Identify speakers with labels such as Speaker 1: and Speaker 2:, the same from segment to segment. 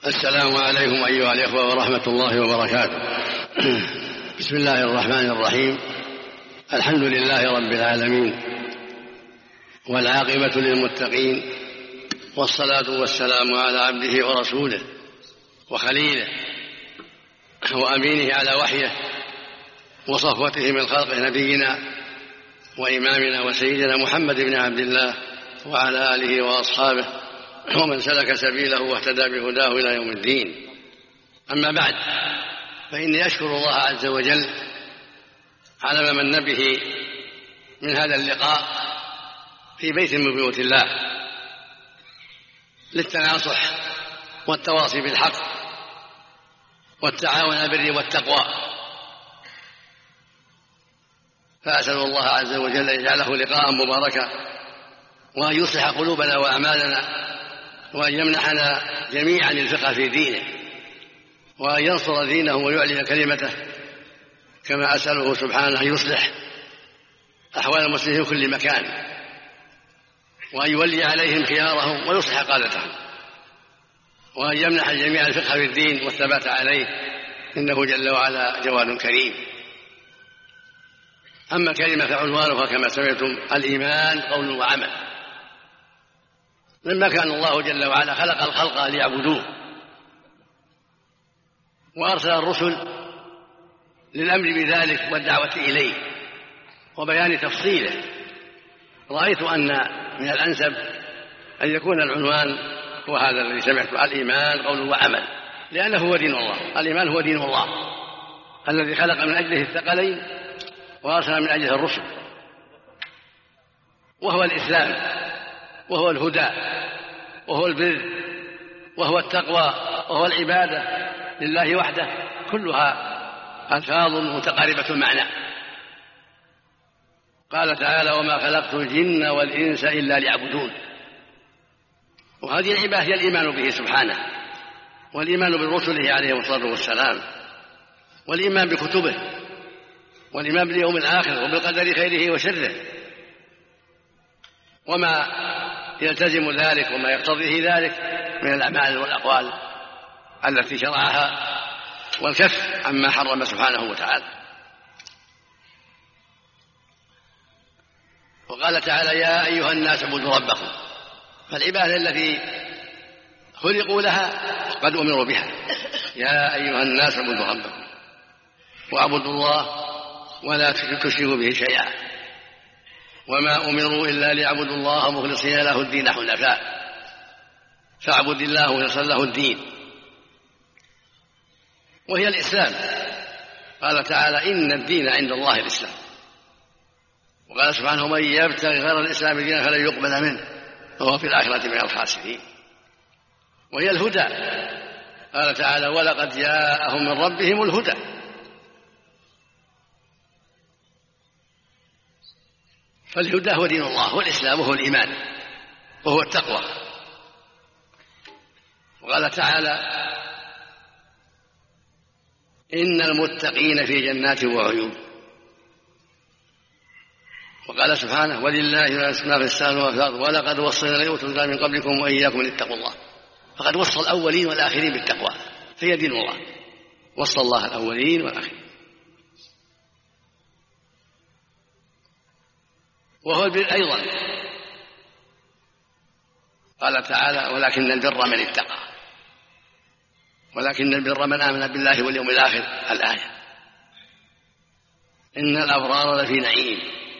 Speaker 1: السلام عليكم أيها الإخوة ورحمة الله وبركاته. بسم الله الرحمن الرحيم. الحمد لله رب العالمين، والعاقبة للمتقين، والصلاة والسلام على عبده ورسوله وخليله وأمينه على وحيه وصفوته من خلقه، نبينا وإمامنا وسيدنا محمد بن عبد الله وعلى آله وأصحابه ومن سلك سبيله واهتدى بهداه إلى يوم الدين. أما بعد، فإني أشكر الله عز وجل على ما من به من هذا اللقاء في بيت من بيوت الله للتناصح والتواصي بالحق والتعاون على البر والتقوى، فأسأل الله عز وجل أن يجعله لقاء مباركا، وأن يصلح قلوبنا وأعمالنا، وأن يمنحنا جميعا الفقه في دينه، وأن ينصر دينه ويعلن كلمته، كما أسأله سبحانه أن يصلح أحوال المسلمين في كل مكان، وأن يولي عليهم خيارهم ويصلح قادتهم، وأن يمنح الجميع الفقه في الدين والثبات عليه، إنه جل وعلا جواد كريم. أما كلمة فعنوانها كما سمعتم الإيمان قول وعمل. لما كان الله جل وعلا خلق الخلق ليعبدوه وأرسل الرسل للأمر بذلك والدعوة إليه وبيان تفصيله، رأيت أن من الأنسب أن يكون العنوان هو هذا الذي سمعته: الإيمان قول وعمل، لأنه هو دين الله. الإيمان هو دين الله الذي خلق من أجله الثقلين وأرسل من أجله الرسل، وهو الإسلام، وهو الهدى، وهو البر، وهو التقوى، وهو العبادة لله وحده، كلها ألفاظ متقاربة المعنى. قال تعالى: وما خلقت الجن والإنس إلا ليعبدون. وهذه العبادة هي الإيمان به سبحانه، والإيمان برسله عليه الصلاة والسلام، والإيمان بكتبه، والإيمان باليوم الآخر، وبالقدر خيره وشره، وما يلتزم ذلك وما يقتضيه ذلك من الأعمال والأقوال التي شرعها، والكف عما حرم سبحانه وتعالى. وقال تعالى: يا أيها الناس اعبدوا ربكم. فالعبادة التي خلقوا لها قد أمروا بها. يا أيها الناس اعبدوا ربكم واعبدوا الله ولا تشركوا به شيئا، وما أمروا إلا ليعبدوا الله مخلصين له الدين حنفاء، فاعبد الله ويصل له الدين، وهي الإسلام. قال تعالى: إن الدين عند الله الإسلام. وقال سبحانه: من يبتغي غير الإسلام دينا فلن يقبل منه وهو في الآخرة من الخاسرين. وهي الهدى. قال تعالى: ولقد جاءهم من ربهم الهدى. فالهدى هو دين الله، والإسلام هو الإيمان، وهو التقوى. وقال تعالى: إن المتقين في جنات وعيون. وقال سبحانه: ولله ما في السماوات والأرض ولقد وصينا الذين أوتوا الكتاب من قبلكم وإياكم أن اتقوا الله. فقد وصى الأولين والآخرين بالتقوى، فهي دين الله، وصى الله الأولين والآخرين. وهو البر أيضا. قال تعالى: ولكن البر من اتقى، ولكن البر من آمن بالله واليوم الآخر. الآية. إن الأبرار لفي نعيم.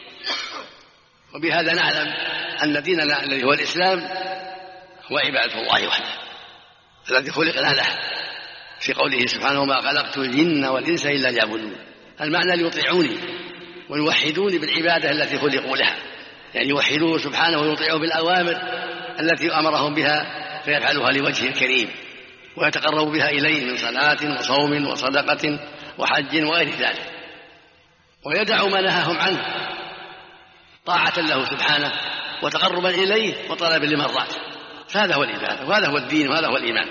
Speaker 1: وبهذا نعلم أن ديننا الذي هو الإسلام هو عبادة الله وحده الذي خلقنا له، في قوله سبحانه: وما خلقت الجن والإنس إلا ليعبدون. المعنى ليطيعوني ويوحدوني بالعبادة التي خلقوا لها، يعني يوحدوه سبحانه ويطيعوه بالأوامر التي أمرهم بها فيفعلها لوجهه الكريم، ويتقرب بها إليه من صلاة وصوم وصدقة وحج وغير ذلك، ويدع ما نهاهم عنه طاعة له سبحانه وتقربا إليه وطلبا لمرضاته. فهذا هو العبادة، وهذا هو الدين، وهذا هو الإيمان.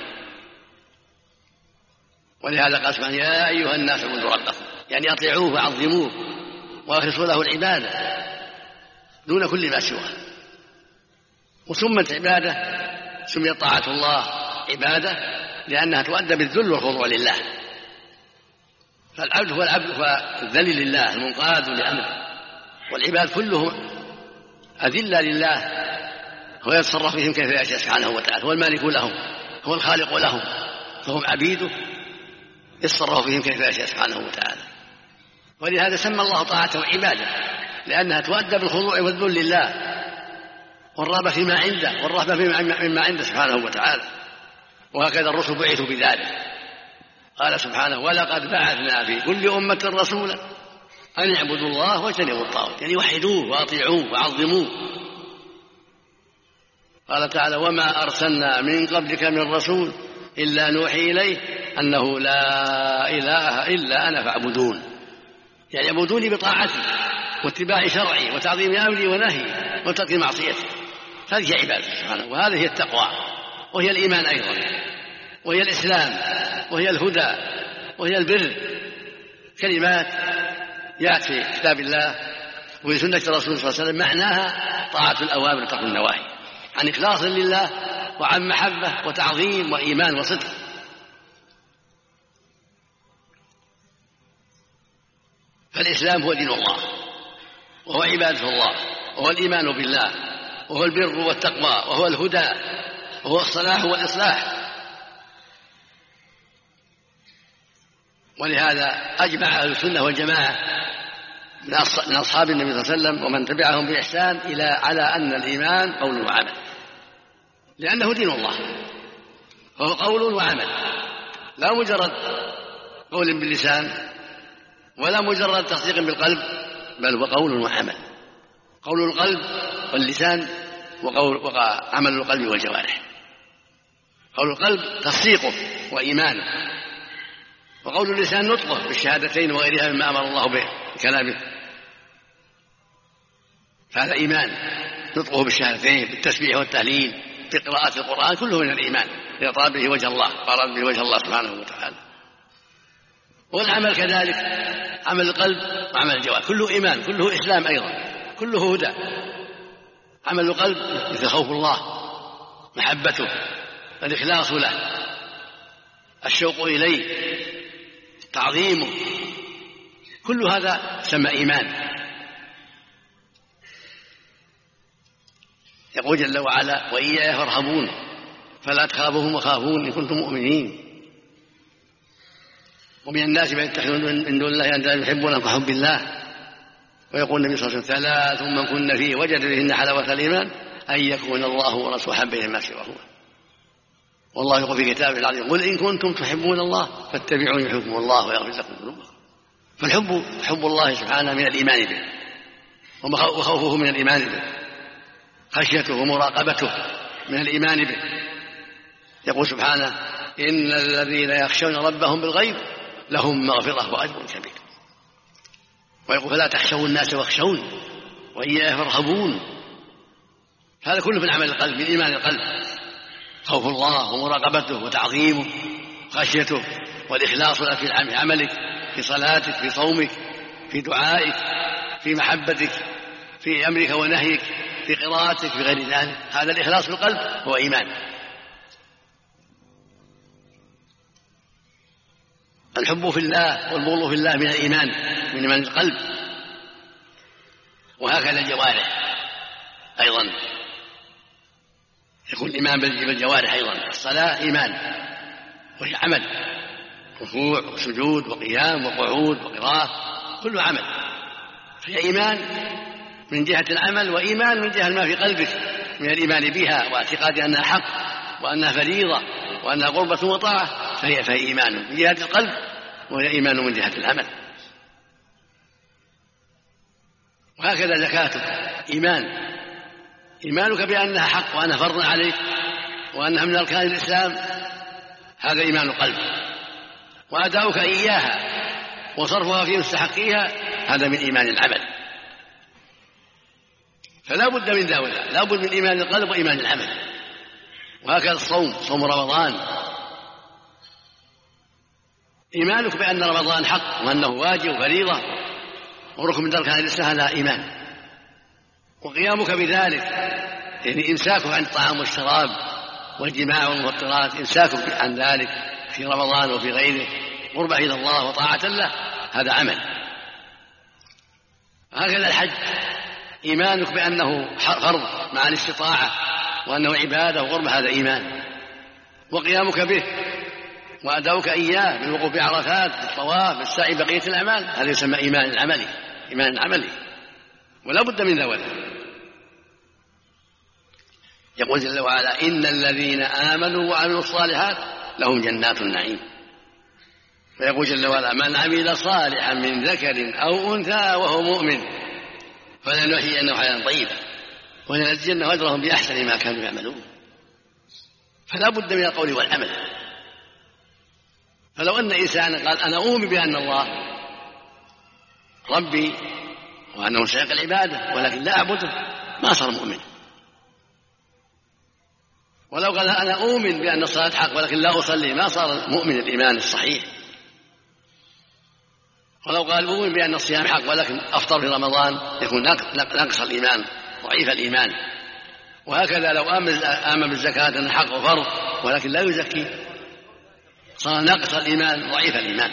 Speaker 1: ولهذا قال سبحانه: يا أيها الناس اعبدوا ربكم، يعني أطيعوه وعظموه واخلصوا له العبادة دون كل ما سواه. وسمت عبادة، سميت طاعة الله عبادة لأنها تؤدى بالذل والخضوع لله. فالعبد هو العبد الذليل لله المنقاد لأمره، والعباد كلهم أذلة لله، هو يتصرف فيهم كيف يشاء سبحانه وتعالى، هو المالك لهم، هو الخالق لهم، فهم عبيده يتصرف فيهم كيف يشاء سبحانه وتعالى. ولهذا سمى الله طاعته عبادة، لأنها تؤدى بالخضوع والذل لله والرغبة فيما عنده والرهبة مما عنده سبحانه وتعالى. وهكذا الرسل بعثوا بذلك. قال سبحانه: ولقد بعثنا في كل أمة رسولا أن اعبدوا الله واجتنبوا الطاغوت، يعني وحدوه وأطيعوه وعظموه. قال تعالى: وما أرسلنا من قبلك من رسول إلا نوحي إليه أنه لا إله إلا أنا فاعبدون، يعني اعبدوني بطاعتي واتباع شرعي وتعظيم أمري ونهي وترك معصيتي. هذه عبادة سبحانه، وهذه هي التقوى، وهي الإيمان أيضا، وهي الإسلام، وهي الهدى، وهي البر. كلمات جاءت في كتاب الله وفي سنة الرسول صلى الله عليه وسلم معناها طاعة الأوامر وترك النواهي، عن إخلاص لله وعن محبة وتعظيم وإيمان وصدق. فالإسلام هو دين الله، وهو عبادة الله، وهو الإيمان بالله، وهو البر والتقوى، وهو الهدى، وهو الصلاح والإصلاح. ولهذا أجمع أهل السنة والجماعة من أصحاب النبي صلى الله عليه وسلم ومن تبعهم بإحسان على أن الإيمان قول وعمل، لأنه دين الله، وهو قول وعمل، لا مجرد قول باللسان ولا مجرد تصديق بالقلب، بل هو قول وعمل. قول القلب واللسان وعمل القلب والجوارح. قول القلب تصديقه وإيمانه، وقول اللسان نطقه بالشهادتين وغيرها مما أمر الله به بكلامه، فهذا إيمان، نطقه بالشهادتين بالتسبيح والتهليل بقراءة القرآن، كله من الإيمان إذا طلب به وجه الله وأراد به وجه الله سبحانه وتعالى. والعمل كذلك، عمل القلب وعمل الجوارح كله إيمان، كله إسلام أيضا، كله هدى. عمل القلب مثل خوف الله، محبته، الإخلاص له، الشوق إليه، تعظيمه، كل هذا سمى إيمان. يقول جل وعلا: وإياي فارهبون فلا تخافوهم وخافون إن كنتم مؤمنين. ومن الناس من يتخذون من دون الله أندادا يحبونهم كحب الله. ويقول النبي صلى الله عليه وسلم: ثلاث من كن فيه وجد بهن حلاوة الإيمان أن يكون الله ورسوله أحب ما سواهما. والله يقول في كتابه العظيم: قل إن كنتم تحبون الله فاتبعوني يحبكم الله ويغفر لكم ذنوبكم. فالحب حب الله سبحانه من الإيمان به، وخوفه من الإيمان به، خشيته ومراقبته من الإيمان به. يقول سبحانه: إن الذين يخشون ربهم بالغيب لهم مغفرة وأجر كبير. ويقول: فلا تخشوا الناس واخشون وإياي فارهبون. هذا كله من عمل القلب، من إيمان القلب، خوف الله ومراقبته وتعظيمه، خشيته والإخلاص له في عملك، في صلاتك، في صومك، في دعائك، في محبتك، في أمرك ونهيك، في قراءتك، في غير ذلك. هذا الإخلاص في القلب هو إيمان. الحب في الله والبغض في الله من الإيمان، من إيمان القلب. وهكذا الجوارح أيضا يكون الإيمان بالجوارح أيضا. الصلاة إيمان وهي عمل، ركوع وسجود وقيام وقعود وقراءة، كله عمل. فهي إيمان من جهة العمل، وإيمان من جهة ما في قلبك من الإيمان بها واعتقاد أنها حق وأنها فريضة وأنها قربة وطاعة، فهي إيمان من جهة القلب، وهي إيمان من جهة العمل. وهكذا زكاتك إيمان، إيمانك بأنها حق وأنها فرض عليك وأنها من أركان الإسلام، هذا إيمان القلب. وأداؤك إياها وصرفها في مستحقيها، هذا من إيمان العمل. فلا بد من ذلك، لا بد من إيمان القلب وإيمان العمل. وهكذا الصوم، صوم رمضان، إيمانك بأن رمضان حق وأنه واجب وفريضة وركن من أركان الإسلام، هذا إيمان. وقيامك بذلك، يعني إمساكك عن الطعام والشراب والجماع والمفطرات إمساك عن ذلك في رمضان وفي غيره قربة إلى الله وطاعة له، هذا عمل. هكذا الحج، إيمانك بأنه فرض مع الاستطاعة وأنه عبادة وقربة، هذا إيمان. وقيامك به وأداؤك إياه بالوقوف بعرفات بالطواف بالسعي بقية الأعمال، هذا يسمى إيمان عملي، إيمان عملي، ولا بد من ذلك. يقول جل وعلا: إن الذين آمنوا وعملوا الصالحات لهم جنات النعيم. فيقول جل وعلا: من عمل صالحا من ذكر أو أنثى وهو مؤمن فلنحيينه حياة طيبة ولنجزينهم أجرهم بأحسن ما كانوا يعملون. فلا بد من القول والعمل. فلو أن إنسانا قال: أنا أؤمن بأن الله ربي وأنه مستحق العبادة ولكن لا أعبده، ما صار مؤمن. ولو قال: أنا أؤمن بأن الصلاة حق ولكن لا أصلي، ما صار مؤمن الإيمان الصحيح. ولو قال: أؤمن بأن الصيام حق ولكن أفطر في رمضان، يكون نقص الإيمان، ضعيف الإيمان. وهكذا لو آمن بالزكاة أن حق وفرض ولكن لا يزكي، صار نقص الإيمان، ضعيف الإيمان.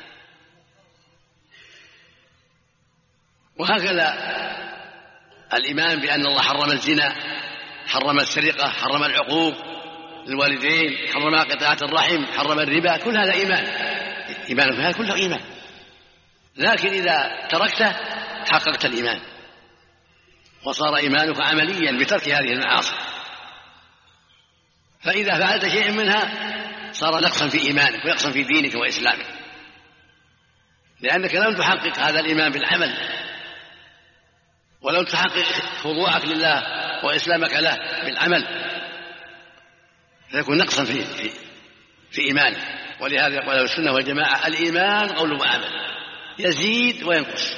Speaker 1: وهكذا الإيمان بأن الله حرم الزنا، حرم السرقة، حرم العقوق للوالدين، حرم قطاعة الرحم، حرم الربا، كل هذا إيمان. إيمان في هذا كله إيمان، لكن إذا تركته حققت الإيمان وصار إيمانك عمليا بترك هذه المعاصي. فإذا فعلت شيء منها صار نقصا في إيمانك ونقصا في دينك وإسلامك، لأنك لم تحقق هذا الإيمان بالعمل، ولم تحقق خضوعك لله وإسلامك له بالعمل، فيكون نقصا في إيمانك. ولهذا يقول السنة والجماعة: الإيمان قول وعمل، يزيد وينقص،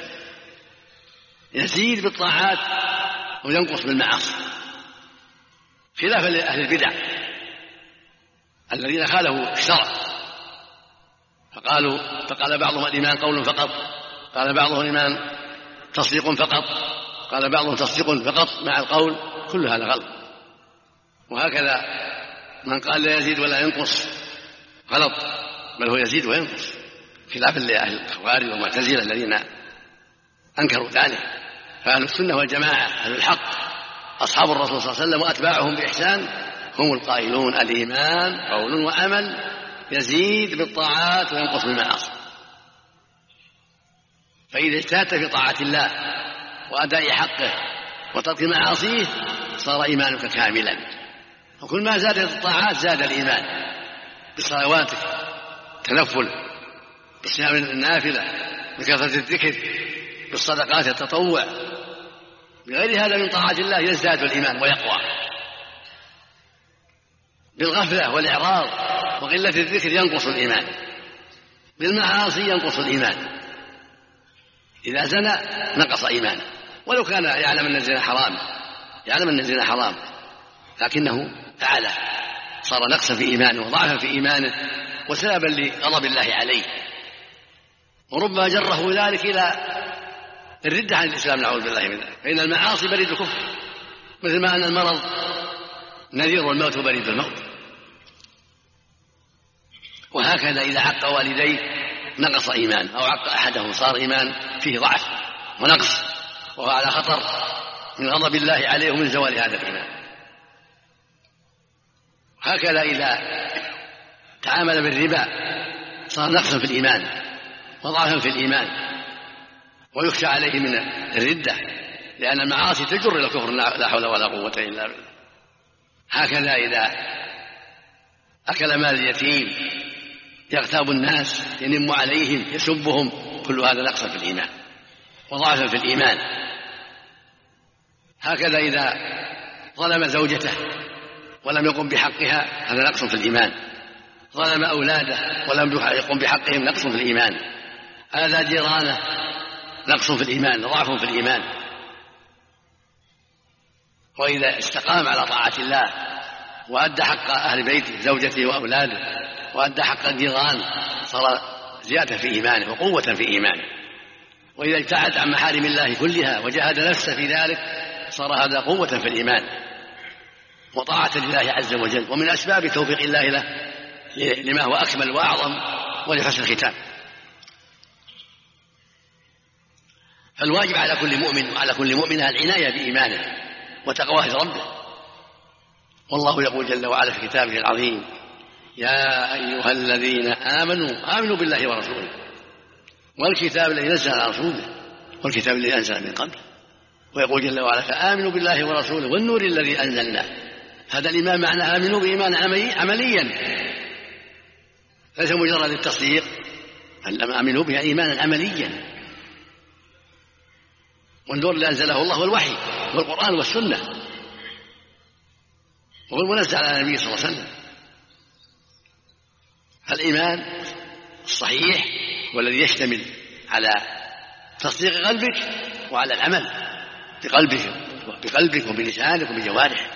Speaker 1: يزيد بالطاعات وينقص بالمعاصي، خلاف أهل البدع الذين خالفوا الشرع فقال بعضهم الإيمان قول فقط، قال بعضهم الإيمان تصديق فقط، قال بعضهم تصديق فقط مع القول، كل هذا غلط. وهكذا من قال لا يزيد ولا ينقص غلط، بل هو يزيد وينقص، خلاف لأهل الخوارج والمعتزلة الذين أنكروا ذلك. فأهل السنة والجماعة أهل الحق أصحاب الرسول صلى الله عليه وسلم وأتباعهم بإحسان هم القائلون: الإيمان قول وعمل، يزيد بالطاعات وينقص بالمعاصي. فإذا اجتهدت في طاعة الله وأداء حقه وترك معاصيه صار إيمانك كاملا، وكل ما زادت الطاعات زاد الإيمان، بصلواتك، تنفل، بصيام النافلة، بكثرة الذكر، بالصدقات التطوع، بغير هذا من طاعة الله يزداد الإيمان ويقوى. بالغفلة والإعراض وقلة الذكر ينقص الإيمان، بالمعاصي ينقص الإيمان. إذا زنى نقص إيمانه، ولو كان يعلم أن الزنا حرام، يعلم أن الزنا حرام لكنه فعله، صار نقصا في إيمانه وضعفا في إيمانه وسببا لغضب الله عليه، وربما جره ذلك إلى الردة عن الإسلام، نعوذ بالله من ذلك. فإن المعاصي بريد الكفر، مثل ما أن المرض نذير والموت بريد الموت. وهكذا إذا عق والديه نقص إيمان، أو عق أحدهم صار إيمان فيه ضعف ونقص، وهو على خطر من غضب الله عليه ومن زوال هذا الإيمان. هكذا إذا تعامل بالربا صار نقصا في الإيمان وضعفا في الإيمان، ويخشى عليه من الردة، لأن المعاصي تجر إلى الكفر، لا حول ولا قوة إلا بالله. هكذا إذا أكل مال اليتيم يغتاب الناس، ينم عليهم، يسبهم، كل هذا نقص في الإيمان وضعفا في الإيمان. هكذا إذا ظلم زوجته ولم يقم بحقها، هذا نقص في الإيمان. ظلم أولاده ولم يقم بحقهم، نقص في الإيمان. هذا جيرانه، نقص في الإيمان، ضعف في الإيمان. وإذا استقام على طاعة الله وأدى حق أهل بيته زوجته وأولاده وأدى حق الجيران صار زيادة في إيمانه وقوة في إيمانه. وإذا ابتعد عن محارم الله كلها وجاهد نفسه في ذلك صار هذا قوة في الإيمان وطاعة لله عز وجل، ومن أسباب توفيق الله له لما هو أكمل وأعظم ولحسن الختام. فالواجب على كل مؤمن وعلى كل مؤمنة العناية بإيمانه وتقواه ربه. والله يقول جل وعلا في كتابه العظيم: يا أيها الذين آمنوا بالله ورسوله والكتاب الذي نزل على رسوله والكتاب الذي أنزل من قبل. ويقول جل وعلا: فآمنوا بالله ورسوله والنور الذي أنزلناه. هذا الإيمان معنى آمنوا بإيمان عمليا، ليس مجرد التصديق، بل آمنوا بها إيمانا عمليا. والنور الذي أنزله الله هو الوحي والقرآن والسنة، وهو المنزل على النبي صلى الله عليه وسلم. فالإيمان الصحيح والذي يشتمل على تصديق قلبك وعلى العمل بقلبك وبلسانك وبجوارحك.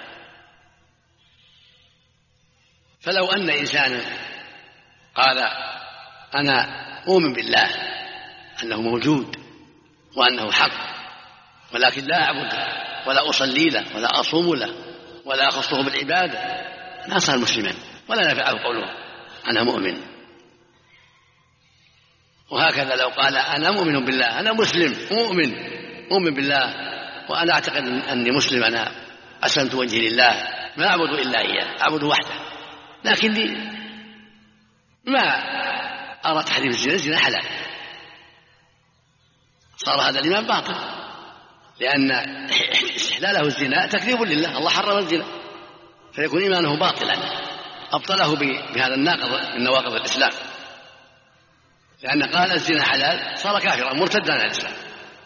Speaker 1: فلو أن إنسانا قال: أنا أؤمن بالله أنه موجود وأنه حق، ولكن لا أعبده ولا أصلي له ولا أصوم له ولا أخصه بالعبادة، ما صار مسلما ولا نفعه قوله أنا مؤمن. وهكذا لو قال: أنا مؤمن بالله، أنا مسلم مؤمن بالله، وأنا أعتقد أني مسلم، أنا أسلمت وجهي لله، ما أعبد إلا إياه، أعبد وحده، لكني ما أرى تحريم الزنا حلال، صار هذا الإيمان باطل، لأن استحلاله الزنا تكذيب لله، الله حرم الزنا، فيكون إيمانه باطلا، أبطله بهذا الناقض من نواقض الإسلام، لأن قال الزنا حلال صار كافرا مرتدا عن الإسلام.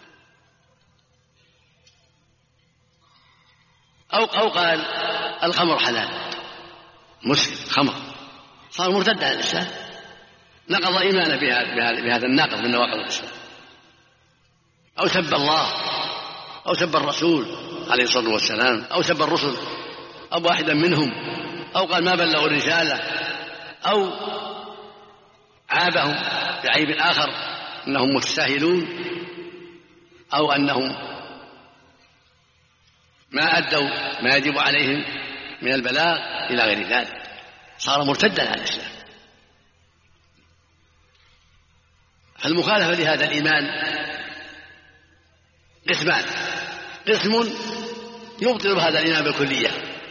Speaker 1: أو قال الخمر حلال، مسلم خمر، صار مرتدا عن الإسلام، نقض إيمانه بهذا الناقض من نواقض الإسلام. أو سب الله أو سب الرسول عليه الصلاة والسلام، أو سب الرسل أو واحدا منهم، أو قال ما بلغوا الرسالة، أو عابهم بعيب آخر أنهم متساهلون، أو أنهم ما أدوا ما يجب عليهم من البلاغ إلى غير ذلك، صار مرتدا عن الإسلام. فالمخالفة لهذا الإيمان قسمان: قسم يبطل هذا الإيمان بالكلية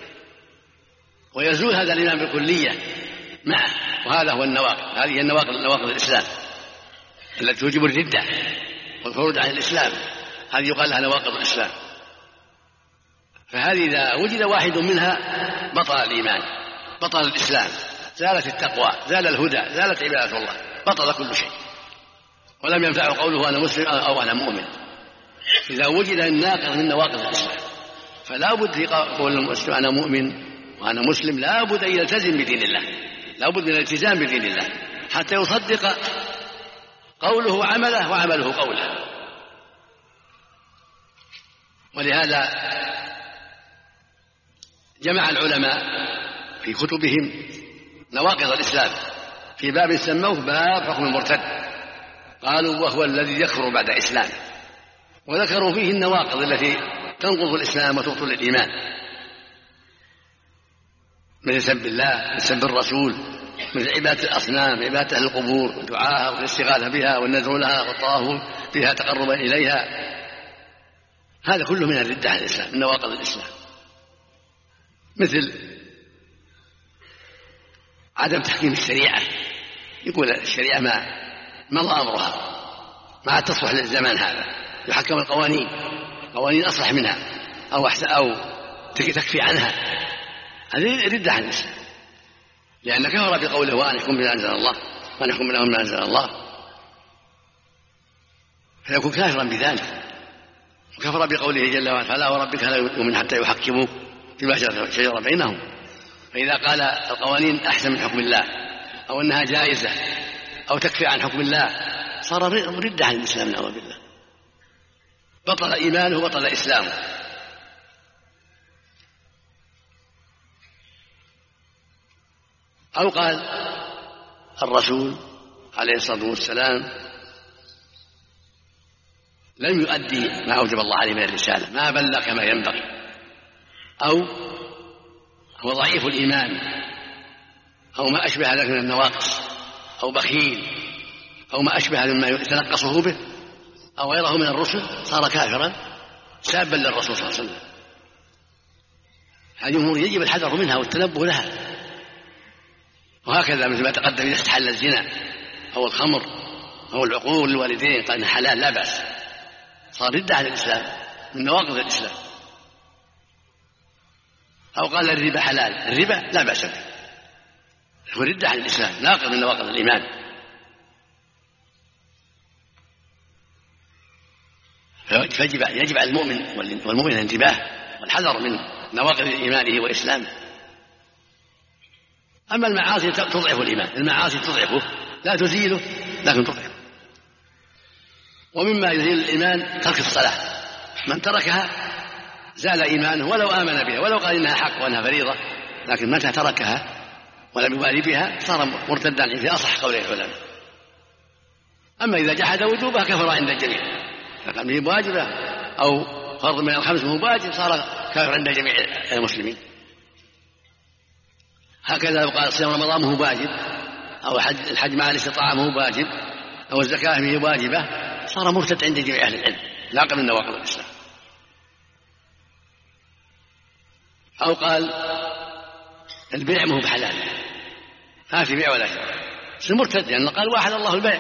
Speaker 1: ويزول هذا الإيمان بالكلية معه، وهذا هو النواقض، هذه نواقض الإسلام التي توجب الردة والخروج عن الإسلام، هذه يقال لها نواقض الإسلام. فهذه إذا وجد واحد منها بطل الإيمان، بطل الإسلام، زالت التقوى، زال الهدى، زالت عبادة الله، بطل كل شيء، ولم ينفعه قوله أنا مسلم أو أنا مؤمن. إذا وجد الناقض من نواقض الإسلام فلا بد في قول المسلم أنا مؤمن وأنا مسلم، لا بد أن يلتزم بدين الله، لا بد من الالتزام بدين الله حتى يصدق قوله عمله وعمله قوله. ولهذا جمع العلماء في كتبهم نواقض الإسلام في باب سموه باب حكم المرتد، قالوا وهو الذي يكفر بعد إسلام، وذكروا فيه النواقض التي تنقض الإسلام وتبطل الإيمان، مثل سب الله، مثل سب الرسول، مثل عبادة الأصنام، عبادة أهل القبور ودعاها والاستغاثة بها والنذر لها والطواف بها تقربا إليها، هذا كله من الردة عن الإسلام، من نواقض الإسلام. مثل عدم تحكيم الشريعة، يقول الشريعة ما مضى أمرها، ما تصلح للزمان هذا، يحكم القوانين، قوانين أصلح منها أو تكفي عنها، هذه ردة عن الإسلام، لأن كفر بقوله وأن يحكم بما أنزل الله وأن يحكم لهم ما أنزل الله، فيكون كافرا بذلك، وكفر بقوله جل وعلا فلا وربك لا يؤمن حتى يحكموك فيما شجر بينهم. فإذا قال القوانين أحسن من حكم الله أو أنها جائزة أو تكفي عن حكم الله صار ردة عن الإسلام نعوذ بالله، بطل إيمانه وبطل إسلامه. أو قال الرسول عليه الصلاة والسلام لم يؤدي ما أوجب الله عليه من الرسالة، ما بلغ كما ينبغي، أو هو ضعيف الإيمان أو ما أشبه ذلك من النواقص، أو بخيل، أو ما أشبه مما يتنقصه به، أو غيره من الرسل، صار كافرا سابا للرسول صلى الله عليه وسلم. هذه أمور يجب الحذر منها والتنبه لها. وهكذا مثل ما تقدم إذا استحل الزنا أو الخمر أو العقول للوالدين قال إنه حلال لا بأس، صار ردة عن الإسلام من نواقض الإسلام. أو قال الربا حلال، الربا لا بأس به، هو ردة عن الإسلام ناقض من نواقض الإيمان. فيجب على المؤمن والمؤمن الانتباه والحذر من نواقض إيمانه وإسلامه. أما المعاصي تضعف الإيمان، المعاصي تضعفه لا تزيله لكن تضعفه. ومما يزيل الإيمان ترك الصلاة، من تركها زال إيمانه ولو آمن بها ولو قال إنها حق وأنها فريضة، لكن متى تركها ولم يبالي بها صار مرتدا في أصح قول العلماء. أما إذا جحد وجوبها كفر عند الجميع، فقال به واجبة أو فرض من الخمس واجب صار كافر عند جميع المسلمين. هكذا لو قال صيام رمضان هو واجب، أو الحج مع الاستطاعة هو واجب، أو الزكاة هي واجبة، صار مرتد عند جميع أهل العلم ناقض من نواقض الإسلام. أو قال البيع مو بحلال، ما في بيع ولا شراء، مرتد لأنه قال واحد الله البيع.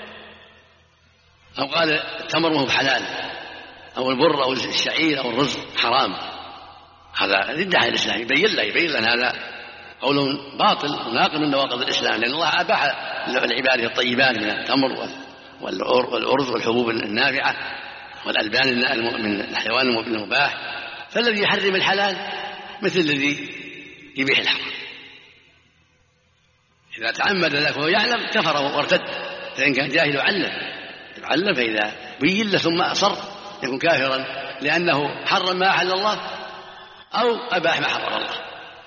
Speaker 1: أو قال التمر مو بحلال، أو البر أو الشعير أو الرز حرام، هذا ردة عن الإسلام. يبين لنا هذا قول باطل وناقض من نواقض الإسلام، لأن الله أباح العباد الطيبات من التمر والأرز والحبوب النافعة والألبان من الحيوان المباح. فالذي يحرم الحلال مثل الذي يبيح الحرام، إذا تعمد ذلك وهو يعلم كفر وارتد. فإن كان جاهل يعلم، فإذا بين له ثم أصر يكون كافرا لأنه حرم ما أحل الله أو أباح ما حرم الله.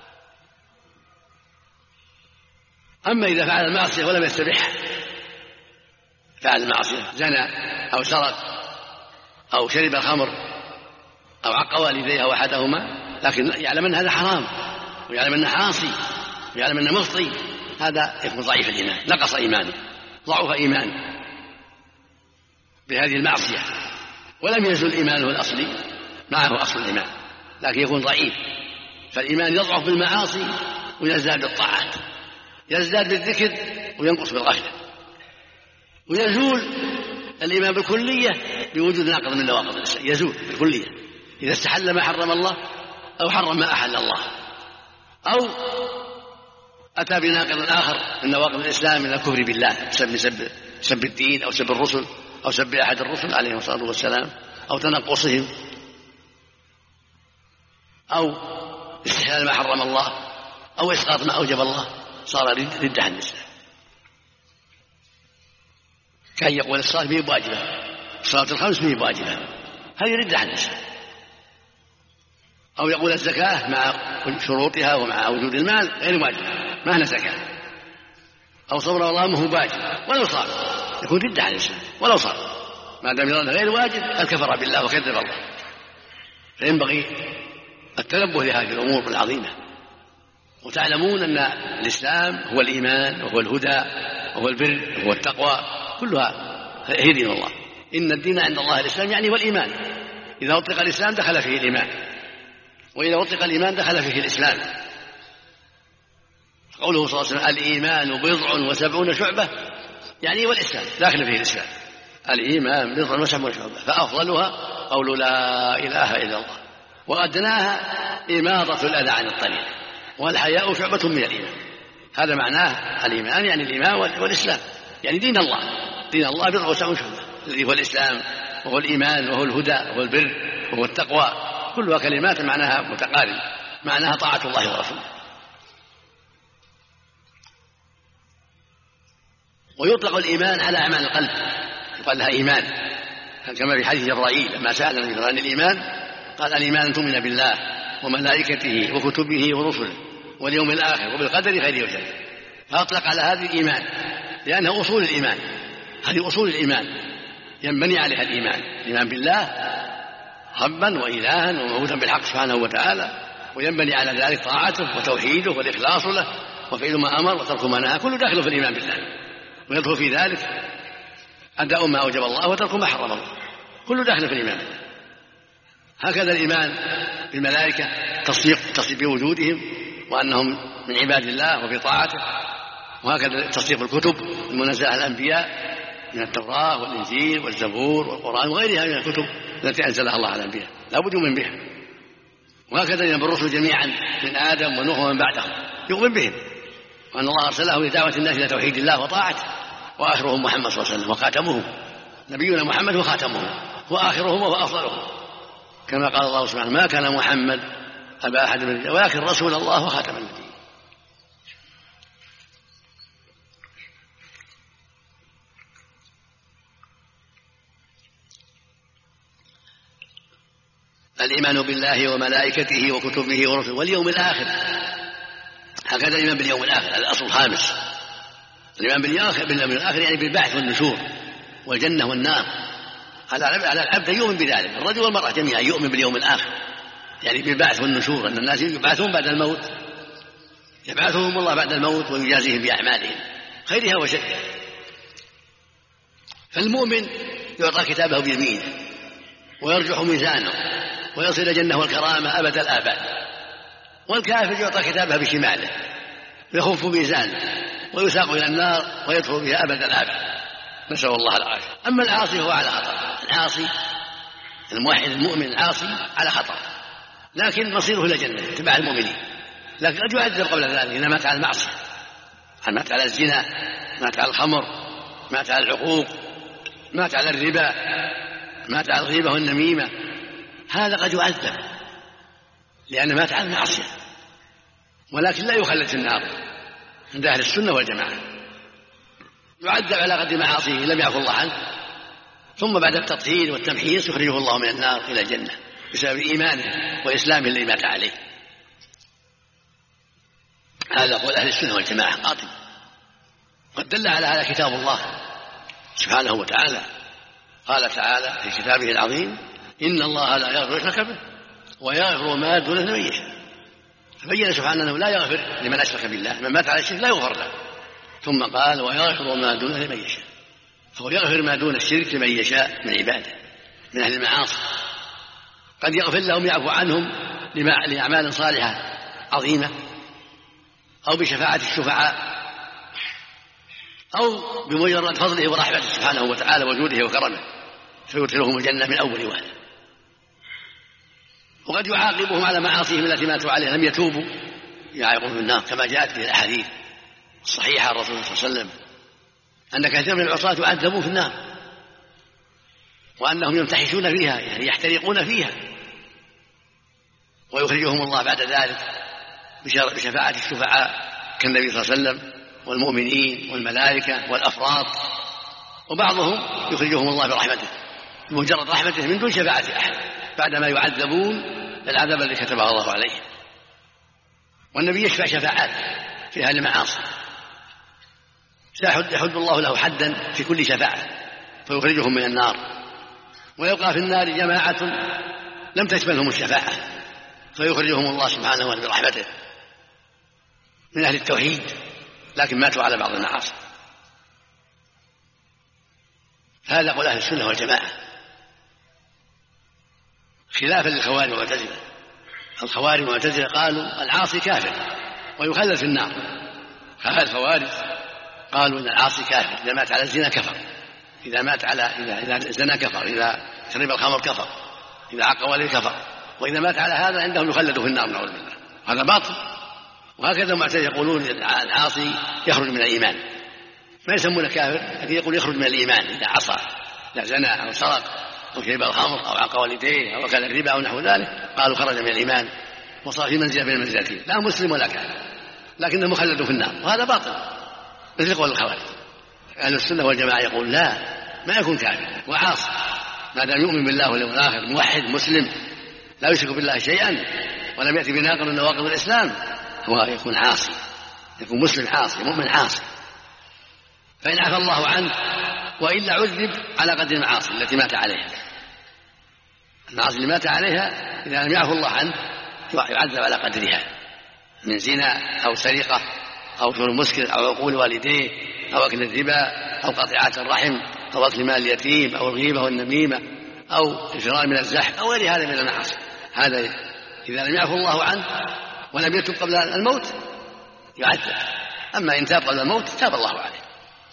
Speaker 1: أما إذا فعل المعصية ولم يستبحها، فعل المعصية زنى أو سرق أو شرب الخمر أو عق والديه أو أحدهما لكن يعلم أن هذا حرام ويعلم أنه عاصي ويعلم أنه مخطئ، هذا يكون ضعيف الإيمان، نقص إيمانه، ضعف إيمانه بهذه المعصية، ولم يزل إيمانه الأصلي معه أصل الإيمان، لكن يكون ضعيف. فالإيمان يضعف بالمعاصي ويزداد بالطاعات، يزداد بالذكر وينقص بالغفلة، ويزول الإيمان بالكلية بوجود ناقض من نواقض الإسلام، يزول بالكلية إذا استحل ما حرم الله أو حرم ما أحل الله أو أتى بناقض آخر من نواقض الإسلام من الكفر بالله، سب الدين أو سب الرسل أو سب أحد الرسل عليه الصلاة والسلام أو تنقصهم أو استحلال ما حرم الله أو إسقاط ما أوجب الله، صار ردة عن الإسلام. كان يقول الصلاة به واجبة، الصلاة الخمس به واجبة، هذه ردة عن الإسلام. أو يقول الزكاة مع شروطها ومع وجود المال غير واجبة، ما هنا زكاة. أو صوم رمضان هو واجب ولو صار يكون ردة عن الإسلام ولو صار، ما دام يرى غير واجب الكفر بالله وكذب الله. فينبغي التنبه لهذه الأمور العظيمة. وتعلمون أن الإسلام هو الإيمان وهو الهدى وهو البر وهو التقوى، كلها هي دين الله. إن الدين عند الله الإسلام يعني والإيمان، إذا أطلق الإسلام دخل فيه الإيمان، وإذا أطلق الإيمان دخل فيه الإسلام. قوله صلى الله عليه وسلم الإيمان 70 شعبة يعني والإسلام داخل فيه الإسلام. الإيمان 70 شعبة، فأفضلها قول لا إله إلا الله، وأدناها إماطة الأذى عن الطريق، والحياء شعبة من الإيمان. هذا معناه الإيمان يعني الإيمان والإسلام، يعني دين الله. دين الله 70 شعبة الذي هو الإسلام وهو الإيمان وهو الهدى وهو البر وهو التقوى، كلها كلمات معناها متقارب، معناها طاعة الله ورسوله. ويطلق الإيمان على أعمال القلب، يقال لها إيمان، كما في حديث جبرائيل لما سأل النبي عن الإيمان قال الإيمان أن تؤمن بالله وملائكته وكتبه ورسله واليوم الآخر وبالقدر خيره وشره. فأطلق على هذه الإيمان لأنها أصول الإيمان، هذه أصول الإيمان ينبني عليها الإيمان بالله ربا وإلها ومعبودا بالحق سبحانه وتعالى، وينبني على ذلك طاعته وتوحيده والإخلاص له وفعل ما أمر وترك ما نهى، كله داخل في الإيمان بالله، ويدخل في ذلك أداء ما أوجب الله وترك ما حرم الله، كله داخل في الإيمان. هكذا الإيمان بالملائكة تصديق بوجودهم وأنهم من عباد الله وفي طاعته، وهكذا تصديق بالكتب المنزلة على الأنبياء من التوراة والإنجيل والزبور والقرآن وغيرها من الكتب التي أنزلها الله على الأنبياء لا بد من بها. وهكذا ينبغي الرسل جميعا من آدم ونوح ومن بعدهم يؤمن بهم، وأن الله أرسله لدعوة الناس إلى توحيد الله وطاعته، وآخرهم محمد صلى الله عليه وسلم وخاتمهم، نبينا محمد وخاتمهم وآخرهم وأفضلهم، كما قال الله سبحانه: ما كان محمد أبا أحد من الرجال ولكن رسول الله وخاتم النبيين. الإيمان بالله وملائكته وكتبه ورسله واليوم الآخر، هكذا الإيمان باليوم الآخر، هذا الأصل الخامس. الإيمان باليوم الآخر يعني بالبعث والنشور والجنة والنار، على العبد يؤمن بذلك، الرجل والمرأة جميعا يؤمن باليوم الآخر، يعني بالبعث والنشور، أن الناس يبعثون بعد الموت، يبعثهم الله بعد الموت ويجازيهم بأعمالهم خيرها وشرها. فالمؤمن يعطى كتابه بيمينه ويرجح ميزانه ويصل إلى الجنة والكرامة أبد الآباد، والكافر يعطى كتابه بشماله ويخف ميزانه ويساق إلى النار ويدخل بها أبد الآباد، نسأل الله العافية. أما العاصي هو على خطر، العاصي الموحد المؤمن العاصي على خطر، لكن مصيره إلى الجنة تبع المؤمنين، لكن قد يعذب قبل ذلك إذا مات على المعصية، مات على الزنا، مات على الخمر، مات على العقوق، مات على الربا، مات على الغيبة والنميمة، هذا قد يعذب لأنه مات على المعصية، ولكن لا يخلد في النار عند أهل السنة والجماعة، يعذب على قدر معاصيه لم يعفو الله عنه، ثم بعد التطهير والتمحيص يخرجه الله من النار إلى الجنة بسبب إيمانه وإسلامه الذي مات عليه. هذا قول أهل السنة والجماعة قاطع، قد دل على هذا كتاب الله سبحانه وتعالى، قال تعالى في كتابه العظيم: إن الله لا يغفر يشرك به ويغفر ما دون ذلك لمن يشاء. فبين سبحانه أنه لا يغفر لمن أشرك بالله، من مات على الشرك لا يغفر له، ثم قال: ويغفر ما دون ذلك لمن يشاء، فهو يغفر ما دون الشرك لمن يشاء من عباده من أهل المعاصي، قد يغفر لهم يعفو عنهم لأعمال صالحة عظيمة، أو بشفاعة الشفعاء، أو بمجرد فضله ورحمته سبحانه وتعالى وجوده وكرمه فيدخلهم الجنة من أول وهلة. وقد يعاقبهم على معاصيهم التي ماتوا عليها لم يتوبوا، يعاقبهم النار، كما جاءت به الأحاديث الصحيحة عن الرسول صلى الله عليه وسلم أن كثير من العصاة يعذبون في النار، وأنهم يمتحشون فيها يعني يحترقون فيها، ويخرجهم الله بعد ذلك بشفاعة الشفعاء كالنبي صلى الله عليه وسلم والمؤمنين والملائكة والأفراد، وبعضهم يخرجهم الله برحمته بمجرد رحمته من دون شفاعة أحد بعدما يعذبون العذاب الذي كتبه الله عليه. والنبي يشفع شفاعات في أهل المعاصي، يحد الله له حدا في كل شفاعة فيخرجهم من النار، ويبقى في النار جماعة لم تشملهم الشفاعة فيخرجهم الله سبحانه وتعالى برحمته من أهل التوحيد لكن ماتوا على بعض المعاصي. هذا قول أهل السنة والجماعة، خلافا للخوارج والمعتزلة. الخوارج والمعتزلة قالوا العاصي كافر ويخلد في النار، هذا الخوارج قالوا ان العاصي كافر، اذا مات على الزنا كفر، اذا مات على اذا زنا كفر، اذا شرب الخمر كفر، اذا عق والد كفر، واذا مات على هذا عندهم يخلد في النار نعوذ بالله، هذا باطل. وهكذا المعتزلة يقولون العاصي يخرج من الايمان، ما يسمونه كافر لكن يقول يخرج من الايمان اذا عصى، اذا زنى او سرق او شرب الخمر او عق والديه او اكل الربا او نحو ذلك، قالوا خرج من الايمان وصار في منزله من المنزلتين، لا مسلم ولا كافر لكنه مخلد في النار، وهذا باطل مثل قول الخوارج. أهل السنة والجماعة يقول لا، ما يكون كافر وعاصي ما دام يؤمن بالله واليوم الآخر، موحد مسلم لا يشرك بالله شيئا ولم يأتي بناقض من نواقض الإسلام، هو يكون عاصي، يكون مسلم عاصي مؤمن عاصي، فإن عفى الله عنه وإلا عذب على قدر المعاصي التي مات عليها. المعاصي اللي مات عليها إذا لم يعفو الله عنه يعذب على قدرها من زنا أو سرقة أو شرب مسكر أو عقول والديه أو أكل الربا أو قطيعة الرحم أو أكل مال اليتيم أو الغيبة والنميمة أو الفرار من الزحف أو غير هذا من المعاصي. هذا إذا لم يعفو الله عنه ولم يتب قبل الموت يعذب، أما إن تاب قبل الموت تاب الله عليه.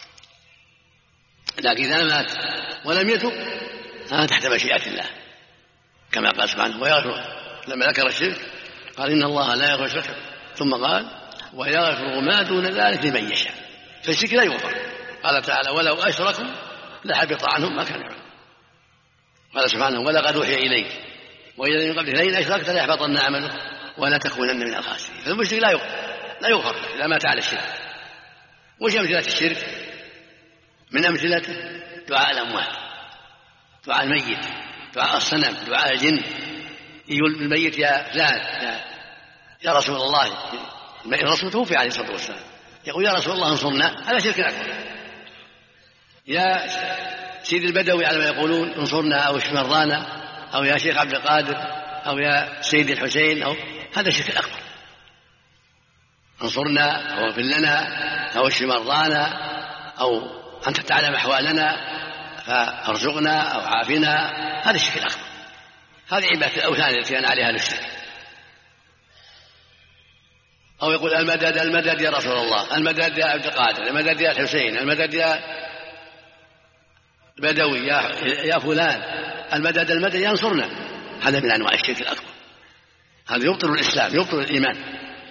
Speaker 1: لكن إذا مات ولم يتب تحت مشيئة الله كما قال سبحانه ويغفر. لما ذكر الشرك قال إن الله لا يغفر الشرك، ثم قال ويغفر ما دون ذلك لمن يشاء، فالشرك لا يغفر. قال تعالى ولو أشركوا لحبط عنهم ما كانوا يعملون. قال سبحانه ولقد أوحي إليك وإلى من قبلك لئن أشركت ليحبطن عملك ولا تكونن من الخاسرين. فالمشرك لا يغفر إذا مات على الشرك. وش أمثلة الشرك؟ من أمثلته دعاء الأموات، دعاء الميت، دعاء الصنم، دعاء الجن. يقول الميت يا فلان يا رسول الله، الرسول توفي عليه الصلاة والسلام، يقول يا رسول الله انصرنا، هذا شرك أكبر. يا سيد البدوي على ما يقولون انصرنا أو اشف مرضانا أو يا شيخ عبد القادر أو يا سيد الحسين، أو هذا شرك أكبر. انصرنا أو اغفر لنا أو اشف مرضانا أو أنت تعلم أحوالنا فارزقنا أو عافنا، هذا الشرك الأكبر. هذه عبادة الأوثان التي أنا عليها نشترك. أو يقول المدد المدد يا رسول الله، المدد يا عبد القادر، المدد يا الحسين، المدد يا بدوي يا فلان، المدد المدد ينصرنا. هذا من أنواع الشرك الأكبر. هذا يبطل الإسلام، يبطل الإيمان.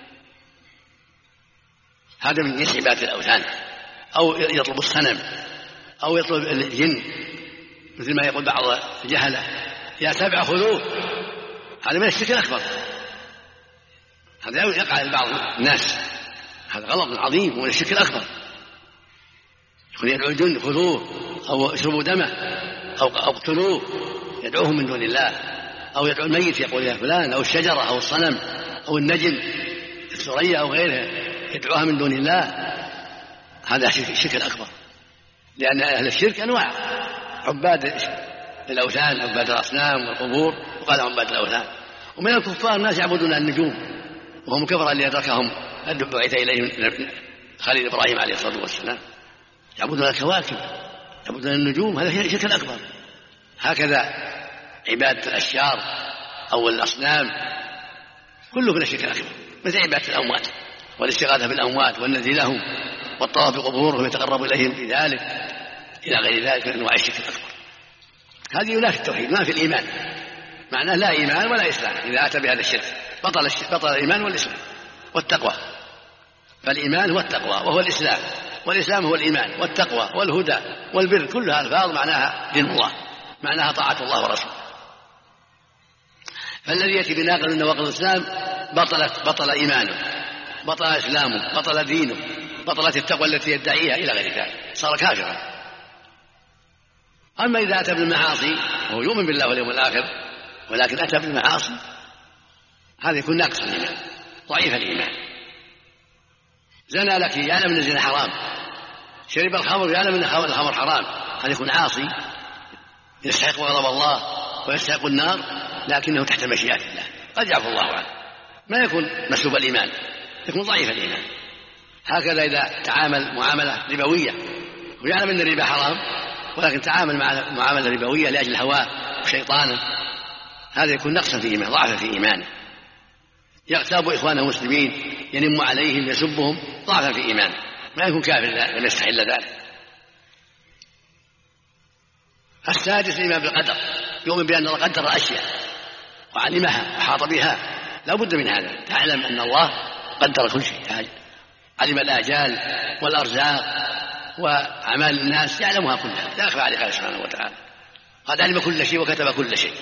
Speaker 1: هذا من عبادة الأوثان. أو يطلب الصنم أو يطلب الجن، مثل ما يقول بعض الجهلة يا سبع خذوه، هذا من الشرك الأكبر. هذا يقع لبعض الناس، هذا غلط عظيم ومن الشرك الأكبر. يقول يدعو الجن خذوه أو اشربوا دمه أو اقتلوه، يدعوهم من دون الله. أو يدعو الميت يقول يا فلان، أو الشجرة أو الصنم أو النجم الثريا أو غيرها يدعوها من دون الله. هذا الشرك الأكبر، لأن أهل الشرك أنواع: عباد الأوثان، عباد الأصنام والقبور، وقال عباد الأوثان. ومن الكفار الناس يعبدون النجوم، وهم كفر اللي أدركهم بعث إليهم خليل إبراهيم عليه الصلاة والسلام. يعبدون الكواكب، يعبدون النجوم، هذا الشرك الأكبر. هكذا عبادة الأشجار أو الأصنام كله من الشرك الأكبر، مثل عبادة الأموات والاستغاثة بالأموات والنذر لهم والطواف بقبورهم يتقرب إليهم بذلك إلى غير ذلك من أنواع الشرك الأكبر. هذه لا في التوحيد، ما في الإيمان، معناه لا إيمان ولا إسلام. إذا أتى بهذا الشرك بطل الإيمان والإسلام والتقوى. فالإيمان هو التقوى وهو الإسلام، والإسلام هو الإيمان والتقوى والهدى والبر، كلها ألفاظ معناها دين الله، معناها طاعة الله ورسوله. فالذي يأتي بناقض من نواقض الإسلام بطل إيمانه، بطل إسلامه، بطل دينه، بطلت التقوى التي يدعيها إلى غير ذلك، صار كافرا. أما إذا أتى بالمعاصي وهو يؤمن بالله واليوم الآخر ولكن أتى بالمعاصي، هذا يكون ناقص الإيمان، ضعيف الإيمان. زنى لك يعلم أن الزنا حرام، شرب الخمر يعلم أن الخمر حرام، هذا يكون عاصي يستحق غضب الله ويستحق النار، لكنه تحت مشيئة الله، قد يعفو الله عنه. ما يكون مسلوب الإيمان، يكون ضعيف الإيمان. هكذا إذا تعامل معاملة ربوية ويعلم أن الربا حرام ولكن تعامل مع معاملة ربوية لأجل هواه وشيطانه، هذا يكون نقصا في إيمانه، ضعفا في إيمانه. يغتاب إخوانه المسلمين، ينم عليهم، يسبهم، ضعفا في إيمانه، ما يكون كافر لم يستحل ذلك. السادس الإيمان بالقدر، يؤمن بأن الله قدر أشياء وعلمها وحاط بها، لا بد من هذا. تعلم أن الله قدر كل شيء، علم الآجال والأرزاق وأعمال الناس يعلمها كلها، لا يخفى عليه سبحانه وتعالى. قد علم كل شيء وكتب كل شيء،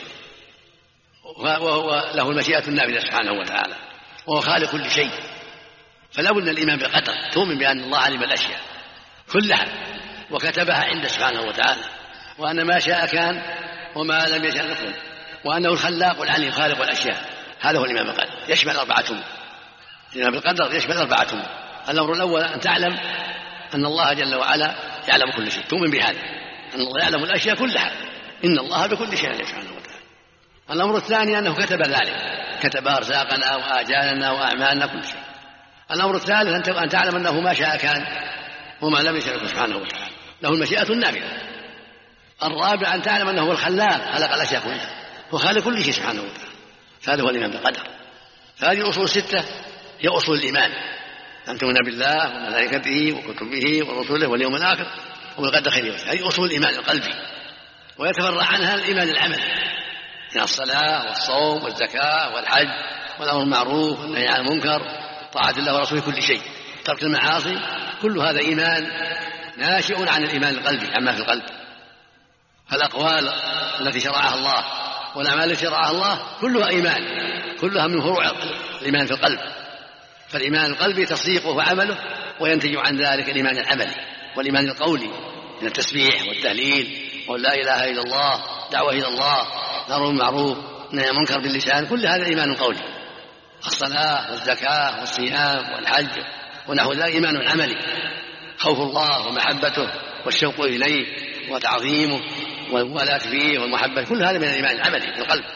Speaker 1: وهو له المشيئة النافذة سبحانه وتعالى، وهو خالق كل شيء. فلا بد من الإيمان بالقدر، تؤمن بأن الله علم الأشياء كلها وكتبها عنده سبحانه وتعالى، وأن ما شاء كان وما لم يشاء يكون، وأنه الخلاق العليم خالق الأشياء. هذا هو الإيمان بالقدر، يشمل 4 أمور. الإيمان بالقدر يشمل 4 أمور. الأمر الأول أن تعلم أن الله جل وعلا يعلم كل شيء، تؤمن بهذا، أن الله يعلم الأشياء كلها، إن الله بكل شيء سبحانه وتعالى. الأمر الثاني أنه كتب ذلك، كتب أرزاقنا وآجالنا وأعمالنا كل شيء. الأمر الثالث أن تعلم أنه ما شاء كان وما لم يشاء سبحانه وتعالى، له المشيئة النافذة. الرابع أن تعلم أنه هو الخلاق، خلق الأشياء كلها، هو خالق كل شيء سبحانه وتعالى. فهذا هو الإيمان بالقدر. فهذه الأصول 6 هي أصول الإيمان: أن تؤمن بالله وملائكته وكتبه ورسله واليوم الآخر وبالقدر خيره وشره. هذه أصول الإيمان القلبي، ويتفرع عنها الإيمان العملي من الصلاة والصوم والزكاة والحج والأمر بالمعروف والنهي عن المنكر، طاعة الله ورسوله كل شيء، ترك المعاصي، كل هذا إيمان ناشئ عن الإيمان القلبي عما في القلب. فالأقوال التي شرعها الله والأعمال التي شرعها الله كلها إيمان، كلها من فروع الإيمان في القلب. فالإيمان القلبي تصديقه وعمله، وينتج عن ذلك الإيمان العملي والإيمان القولي من التسبيح والتهليل ولا إله إلا الله، دعوة إلى الله، الأمر بالمعروف، نهي عن المنكر باللسان، كل هذا إيمان قولي. الصلاة والزكاة والصيام والحج ونحو ذلك إيمان عملي، خوف الله ومحبته والشوق إليه وتعظيمه والولاء فيه والمحبة، كل هذا من الإيمان العملي في القلب.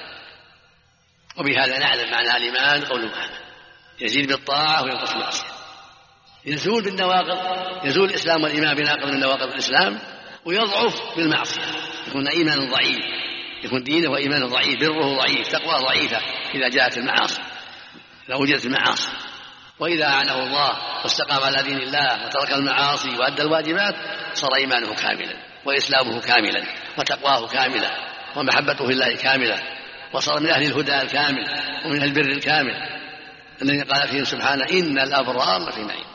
Speaker 1: وبهذا نعلم معنى الإيمان قول وعمل، يزيد بالطاعة وينقص بالمعصية. يزول بالنواقض، يزول الإسلام والإيمان بناقض من نواقض الإسلام، ويضعف بالمعصية، يكون إيمان ضعيف، يكون دينه وإيمانه ضعيف، بره ضعيف، تقوى ضعيفة إذا جاءت المعاصي، إذا وجدت المعاصي. وإذا أعنه الله واستقام على دين الله وترك المعاصي وأدى الواجبات صار إيمانه كاملا وإسلامه كاملا وتقواه كاملة ومحبته في الله كاملة، وصار من أهل الهدى الكامل ومن أهل البر الكامل الذي قال فيهم سبحانه: إن الأبرار لفي نعيم.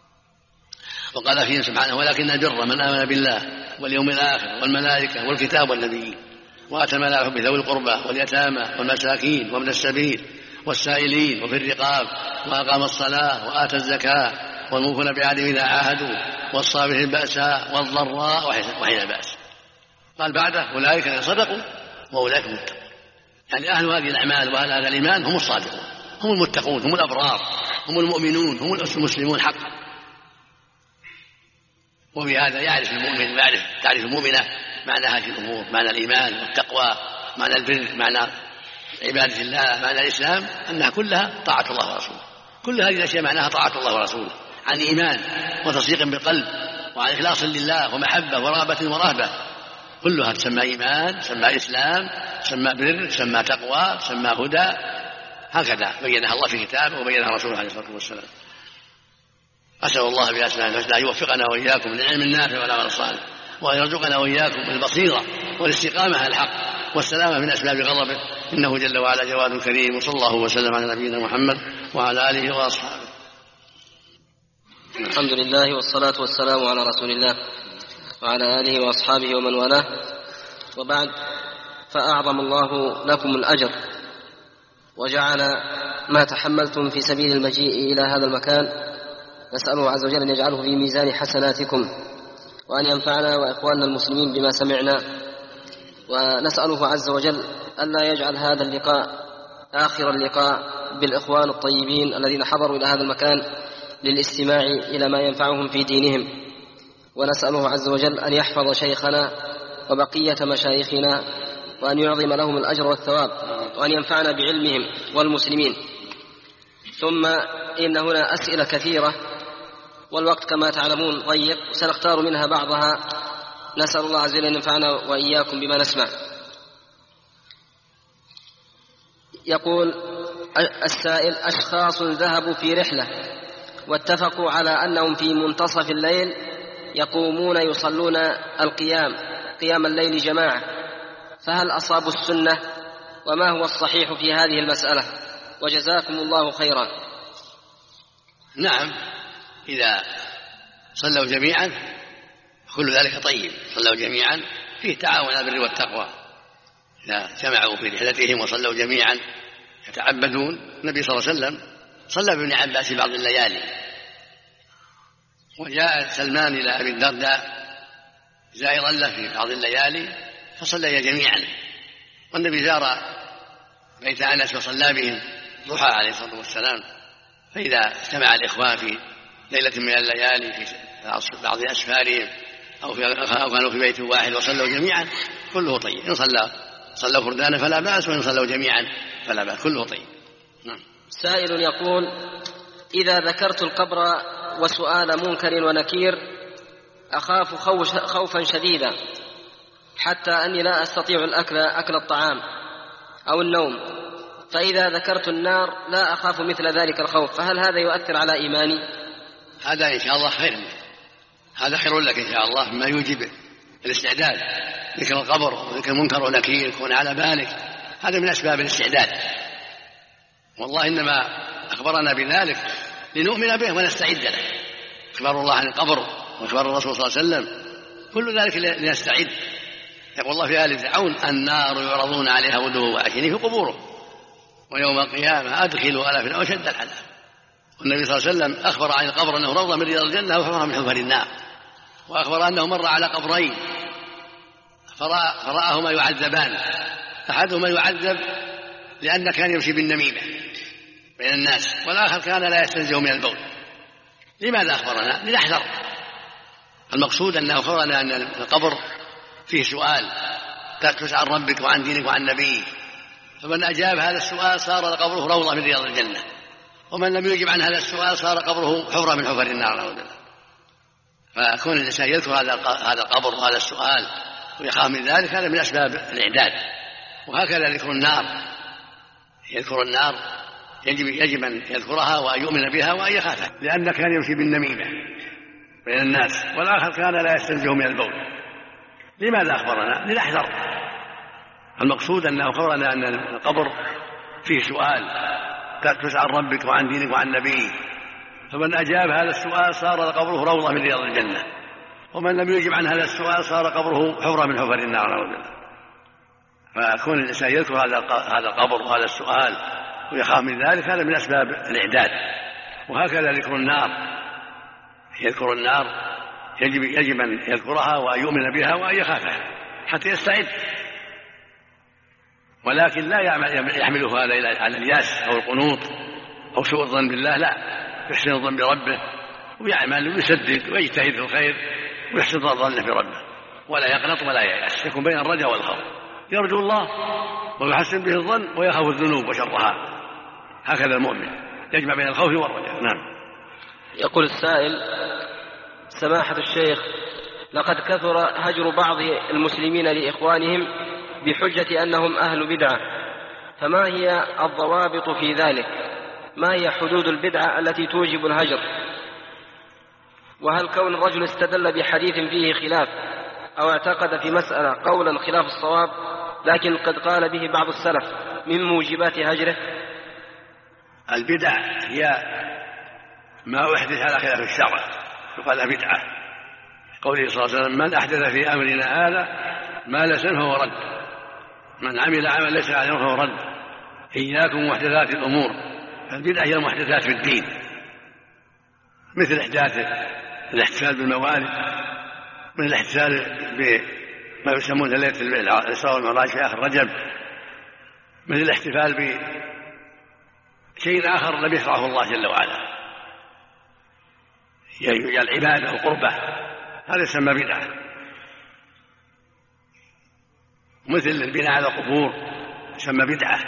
Speaker 1: وقال فيهم سبحانه: ولكن البر من آمن بالله واليوم الآخر والملائكة والكتاب والنبيين وآتى المال على حبه ذوي القربى واليتامى والمساكين وابن السبيل والسائلين وفي الرقاب وأقام الصلاة وآتى الزكاة والموفون بعهدهم إذا عاهدوا والصابرين البأساء والضراء وحين البأس. قال بعده: أولئك صدقوا وأولئك متقون. يعني أهل هذه الأعمال وأهل هذا الإيمان هم الصادقون، هم المتقون، هم الأبرار، هم المؤمنون، هم المسلمون حقا. وبهذا يعرف المؤمن تعرف المؤمنة معنى هذه الأمور، معنى الإيمان والتقوى، معنى البر، معنى عبادة الله، معنى الإسلام، أنها كلها طاعة الله ورسوله. كل هذه الأشياء معناها طاعة الله ورسوله، عن إيمان وتصديق بالقلب وعن إخلاص لله ومحبة ورغبة ورهبة، كلها تسمى إيمان، تسمى إسلام، تسمى بر، تسمى تقوى، تسمى هدى. هكذا بينها الله في كتابه وبينها رسوله عليه الصلاة والسلام. أسأل الله بأسمائه الحسنى أن يوفقنا وإياكم للعلم النافع والعمل الصالح، وأن يرزقنا وإياكم بالبصيرة والاستقامة على الحق والسلامة من أسباب غضبه، إنه جل وعلا جواد كريم. وصلى الله وسلم على نبينا محمد وعلى آله وأصحابه.
Speaker 2: الحمد لله والصلاة والسلام على رسول الله وعلى آله وأصحابه ومن والاه، وبعد، فأعظم الله لكم الأجر وجعل ما تحملتم في سبيل المجيء إلى هذا المكان، نسأله عز وجل أن يجعله في ميزان حسناتكم، وأن ينفعنا وإخواننا المسلمين بما سمعنا، ونسأله عز وجل ألا يجعل هذا اللقاء آخر اللقاء بالإخوان الطيبين الذين حضروا إلى هذا المكان للاستماع إلى ما ينفعهم في دينهم، ونسأله عز وجل أن يحفظ شيخنا وبقية مشايخنا، وأن يعظم لهم الأجر والثواب، وأن ينفعنا بعلمهم والمسلمين. ثم إن هنا أسئلة كثيرة، والوقت كما تعلمون ضيق، سنختار منها بعضها، نسأل الله عز وجل أن ينفعنا وإياكم بما نسمع. يقول السائل: أشخاص ذهبوا في رحلة واتفقوا على أنهم في منتصف الليل يقومون يصلون قيام الليل جماعة، فهل أصابوا السنة؟ وما هو الصحيح في هذه المسألة؟ وجزاكم الله خيرا.
Speaker 1: نعم، إذا صلوا جميعا كل ذلك طيب، صلوا جميعا فيه تعاون على البر والتقوى. إذا جمعوا في رحلتهم وصلوا جميعا يتعبدون، النبي صلى الله عليه وسلم صلى بابن عباس بعض الليالي، وجاء سلمان إلى أبي الدرداء زائرا له في بعض الليالي فصليا جميعا، والنبي زار بيت أنس وصلى بهم ضحى عليه الصلاة والسلام. فإذا اجتمع الإخوان في ليلة من الليالي في بعض أسفارهم أو كانوا في بيت واحد وصلوا جميعا كله طيب. إن صلوا فردانا فلا بأس، وإن صلوا جميعا فلا بأس، كله طيب. نعم.
Speaker 2: سائل يقول: إذا ذكرت القبر وسؤال منكر ونكير أخاف خوفا شديدا حتى أني لا أستطيع أكل الطعام أو النوم، فإذا ذكرت النار لا أخاف مثل ذلك الخوف، فهل هذا يؤثر على إيماني؟
Speaker 1: هذا إن شاء الله خير، هذا خير لك إن شاء الله، ما يوجب الاستعداد. ذكر القبر وذكر منكر ونكير يكون على بالك، هذا من أسباب الاستعداد، والله إنما أخبرنا بذلك لنؤمن به ونستعد له. أخبار الله عن القبر وأخبار الرسول صلى الله عليه وسلم كل ذلك لنستعد. يقول الله في آل فرعون: النار يعرضون عليها غدوا وعشيا في قبورهم ويوم القيامة أدخلوا آل فرعون أشد العذاب. والنبي صلى الله عليه وسلم أخبر عن القبر أنه روضة من رياض الجنة وحفرة من حفر النار، وأخبر أنه مر على قبرين فرآهما يعذبان، أحدهما يعذب لأن كان يمشي بالنميمة بين الناس، والآخر كان لا يستنزه من البول. لماذا أخبرنا؟ لنحذر. المقصود أنه أخبرنا أن القبر فيه سؤال تسأل عن ربك وعن دينك وعن نبيك، فمن أجاب هذا السؤال صار قبره روضة من رياض الجنة، ومن لم يجب عن هذا السؤال صار قبره حفرة من حفر النار. فكون الإنسان يذكر هذا القبر وهذا السؤال ويخاف من ذلك هذا من أسباب الإعداد. وهكذا ذكر النار، يذكر النار يجب أن يذكرها وأن يؤمن بها وأن يخافها، لأن كان يمشي بالنميمة بين الناس، والآخر كان لا يستنزه من البول. لماذا أخبرنا؟ لنحذر. المقصود أنه أخبرنا أن القبر فيه سؤال تسأل عن ربك وعن دينك وعن نبيك، فمن أجاب هذا السؤال صار قبره روضة من رياض الجنة، ومن لم يجب عن هذا السؤال صار قبره حفرة من حفر النار. فكون الإنسان يذكر هذا القبر وهذا السؤال ويخاف من ذلك هذا من أسباب الإعداد. وهكذا ذكر النار، يذكر النار يجب أن يذكرها وأن يؤمن بها وأن يخافها حتى يستعد، ولكن لا يحمله هذا على الياس أو القنوط أو سوء الظن بالله، لا، يحسن الظن بربه ويعمل ويصدق ويجتهد في الخير ويحسن الظن بربه، ولا يقنط ولا ييأس، يكون بين الرجاء والخوف، يرجو الله ويحسن به الظن ويخاف الذنوب وشرها. هكذا المؤمن يجمع بين الخوف والرجاء. نعم.
Speaker 2: يقول السائل: سماحة الشيخ، لقد كثر هجر بعض المسلمين لإخوانهم بحجة أنهم أهل بدعة، فما هي الضوابط في ذلك؟ ما هي حدود البدعة التي توجب الهجر؟ وهل كون الرجل استدل بحديث فيه خلاف أو اعتقد في مسألة قولا خلاف الصواب لكن قد قال به بعض السلف من موجبات هجره؟
Speaker 1: البدع هي ما أحدث على خلاف الشرع يقال بدعة. قوله صلى الله عليه وسلم: من أحدث في أمرنا هذا ما ليس فهو رد، من عمل عمل ليس عليه فهو رد. إياكم محدثات الأمور، فالبدع هي المحدثات في الدين، مثل إحداث الاحتفال بالموالد، من الاحتفال بما يسمونه ليلة الإسراء والمعراج في آخر رجب، مثل الاحتفال بشيء آخر لم يشرعه الله جل وعلا، يعني العبادة والقربة، هذا يسمى بدعة. مثل البناء على القبور يسمى بدعة،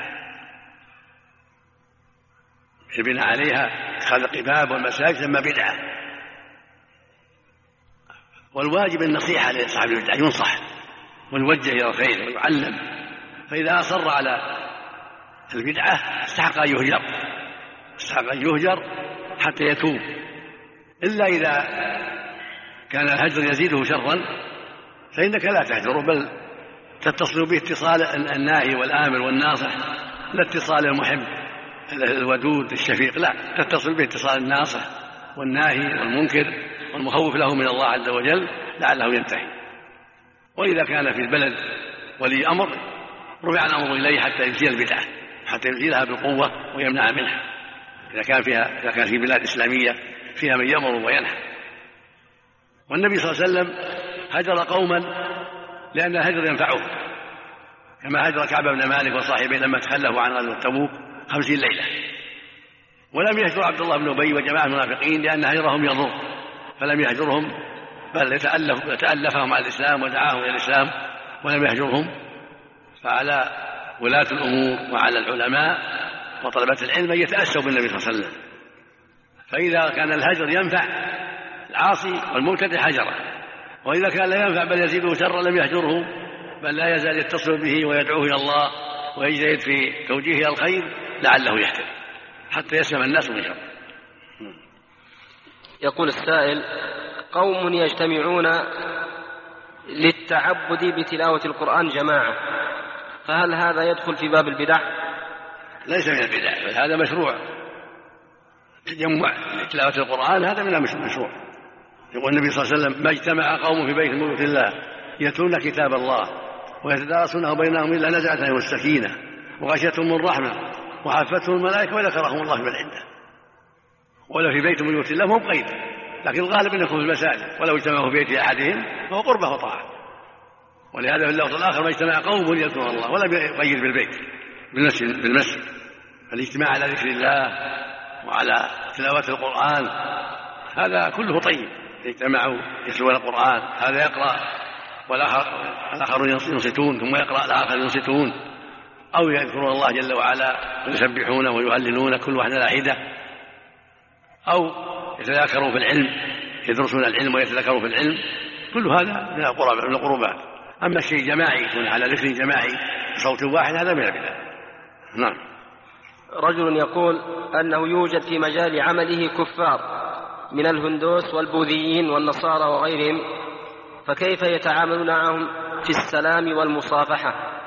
Speaker 1: البناء عليها اتخاذ القباب والمساجد يسمى بدعة. والواجب النصيحة لصاحب البدعة، ينصح ويوجه إلى الخير ويعلم، فإذا أصر على البدعة استحق أن يهجر حتى يتوب، إلا إذا كان الهجر يزيده شرا فإنك لا تهجره، بل تتصل به اتصال الناهي والآمر والناصح، لا اتصال المحب الودود الشفيق، لا، تتصل به اتصال الناصح والناهي والمنكر والمخوف له من الله عز وجل لعله ينتهي. وإذا كان في البلد ولي أمر رفع الأمر إليه حتى يزيل البدعة، حتى يزيلها بالقوة ويمنع منها، إذا كان في بلاد إسلامية فيها من يأمر وينهى. والنبي صلى الله عليه وسلم هجر قوما لأن الهجر ينفعهم، كما هجر كعب بن مالك وصاحبه لما تخلفوا عن غزوة تبوك 50 ليلة، ولم يهجر عبد الله بن أبي وجماعة المنافقين لأن هجرهم يضر، فلم يهجرهم بل يتألفهم على الإسلام ودعاهم إلى الإسلام ولم يهجرهم. فعلى ولاة الأمور وعلى العلماء وطلبة العلم أن يتأسوا بالنبي صلى الله عليه وسلم. فإذا كان الهجر ينفع العاصي والمبتدع هجره، وإذا كان لا ينفع بل يزيده شرا لم يهجره، بل لا يزال يتصل به ويدعوه إلى الله ويجتهد في توجيهه الخير لعله يهتدي حتى يسلم الناس من شر.
Speaker 2: يقول السائل: قوم يجتمعون للتعبد بتلاوة القرآن جماعة، فهل هذا يدخل في باب البدع؟
Speaker 1: ليس من البدع، بل هذا مشروع. تجمع لتلاوة القرآن هذا من المشروع. يقول النبي صلى الله عليه وسلم: ما اجتمع قوم في بيت من بيوت الله يتلون كتاب الله ويتدارسونه بينهم إلا نزعت عليهم السكينة وغشيتهم الرحمة وحفتهم الملائكة وذكرهم الله بمن عنده. ولا في بيت من بيوت الله مو بقيد، لكن الغالب أن يكون في المساجد، ولو اجتمعوا في بيت أحدهم فهو قربة وطاعة. ولهذا في اللفظ الآخر: ما اجتمع قوم يذكرون الله، ولا يقيد بالبيت بالمسجد. الاجتماع على ذكر الله وعلى تلاوة القرآن هذا كله طيب. يجتمعوا يتلون القرآن، هذا يقرأ والآخر ينصتون، ثم يقرأ الآخر ينصتون، أو يذكرون الله جل وعلا ويسبحونه ويهللون كل واحد على حدة، أو يتذاكروا في العلم، يدرسون العلم ويتذاكروا في العلم. كل هذا من القربات. أما الشيء جماعي يكون على ذكر جماعي بصوت واحد هذا من البدع. نعم.
Speaker 2: رجل يقول أنه يوجد في مجال عمله كفار من الهندوس والبوذيين والنصارى وغيرهم، فكيف يتعاملون معهم في السلام والمصافحة؟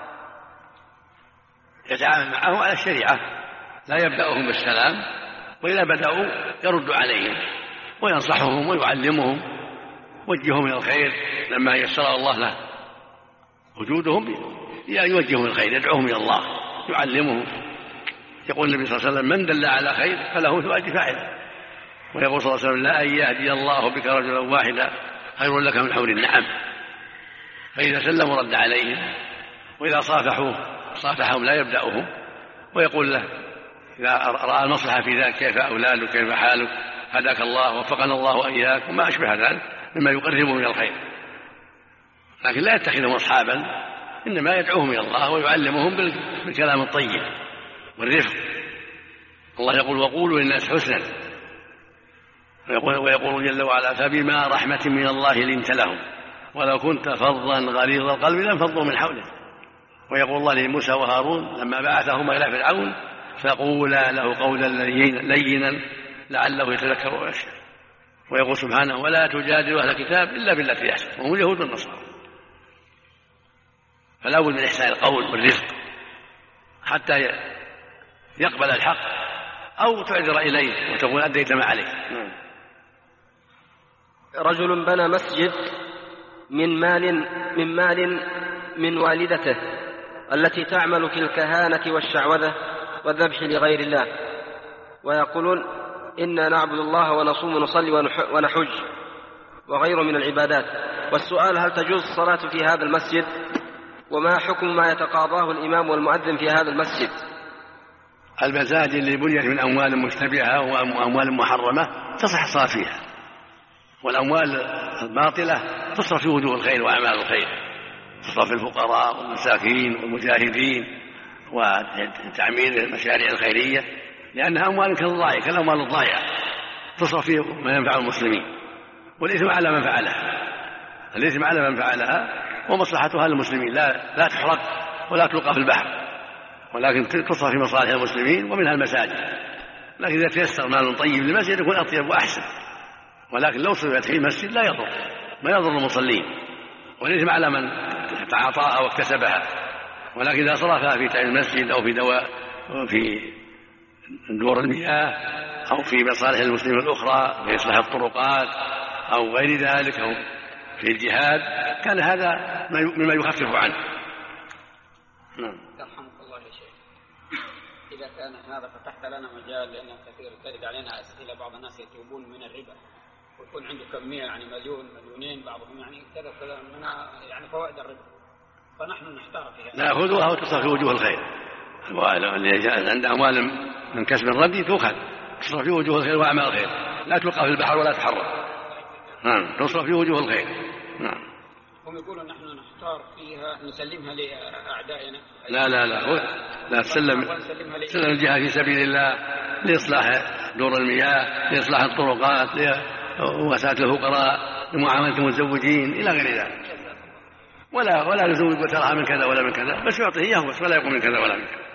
Speaker 1: يتعامل معهم على الشريعة، لا يبدأهم بالسلام، وإذا بدأوا يرد عليهم وينصحهم ويعلمهم ويوجههم إلى الخير لما يسر الله له وجودهم، يوجههم إلى الخير، يدعوهم إلى الله، يعلمهم. يقول النبي صلى الله عليه وسلم: من دل على خير فله مثل أجر فاعله. ويقول صلى الله عليه وسلم: لا أن يهدي الله بك رجلا واحدا خير لك من حمر النعم. فإذا سلموا رد عليهم، وإذا صافحهم لا يبدأهم، ويقول له إذا رأى المصلحة في ذلك: كيف أولادك، كيف حالك، هداك الله، وفقنا الله وإياك، وما أشبه ذلك مما يقربهم من الخير. لكن لا يتخذهم أصحابا، إنما يدعوهم إلى الله ويعلمهم بالكلام الطيب والرفق. الله يقول: وقولوا للناس حسنا. ويقول جل وعلا: فبما رحمة من الله لنت لهم ولو كنت فظا غليظ القلب لانفضوا من حولك. ويقول الله لموسى وهارون لما بعثهما إلى فرعون: فقولا له قولا لينا لعله يتذكر ويخشى. ويقول سبحانه: ولا تجادلوا أهل الكتاب إلا بالتي أحسن وهم اليهود والنصارى. فلا بد من إحسان القول والرفق حتى يقبل الحق، أو تعذر إليه وتقول أديت ما عليك.
Speaker 2: رجل بنى مسجد من مال من والدته التي تعمل في الكهانة والشعوذة والذبح لغير الله، ويقولون: إنا نعبد الله ونصوم ونصلي ونحج وغيره من العبادات. والسؤال: هل تجوز الصلاة في هذا المسجد؟ وما حكم ما يتقاضاه الإمام والمؤذن في هذا المسجد؟
Speaker 1: المساجد اللي بنيت من أموال مشتبهة وأموال محرمة تصح الصلاة فيها، والأموال الباطلة تصرف في وجوه الخير وأعمال الخير، تصرف في الفقراء والمساكين والمجاهدين وتعمير المشاريع الخيرية، لأنها أموال كالأموال الضائعة تصرف في ما ينفع المسلمين، والإثم على من فعلها. الإثم على من فعلها ومصلحتها للمسلمين، لا تحرق ولا تلقى في البحر، ولكن تصرف في مصالح المسلمين ومنها المساجد. لكن إذا تيسر مال طيب للمسجد يكون أطيب وأحسن، ولكن لو صرفت في المسجد لا يضر، ما يضر المصلين، والإثم على من تعاطاها واكتسبها. ولكن إذا صرفها في تعمير المسجد أو في دواء في دور المياه أو في مصالح المسلمين الأخرى في إصلاح الطرقات أو غير ذلك أو في الجهاد، كان هذا مما يخفف عنه.
Speaker 3: يرحمك الله يا شيخ. إذا كان هذا فتحت لنا مجال، لأن كثير ترد علينا أسئلة، بعض الناس يتوبون من الربا ويكون عنده كمية يعني مليون مليونين، بعضهم يعني كذا من يعني فوائد الربا، فنحن نحتار فيها.
Speaker 1: نأخذها وتصرف في وجوه الخير. اللي عنده أموال من كسب الردي تؤخذ تصرف في وجوه الخير وأعمال الخير، لا تلقى في البحر ولا تحرك. نعم، تصرف في وجوه الخير. نعم.
Speaker 3: هم يقولون نحن نختار فيها نسلمها لأعدائنا.
Speaker 1: لا تسلم الجهاد في سبيل الله لإصلاح دور المياه، لإصلاح الطرقات، لوساة الفقراء، لمعاملة المتزوجين إلى غير ذلك. ولا لزوم يقول تراها من كذا ولا من كذا، بس يعطيه إياه بس ولا يقول من كذا ولا من كذا.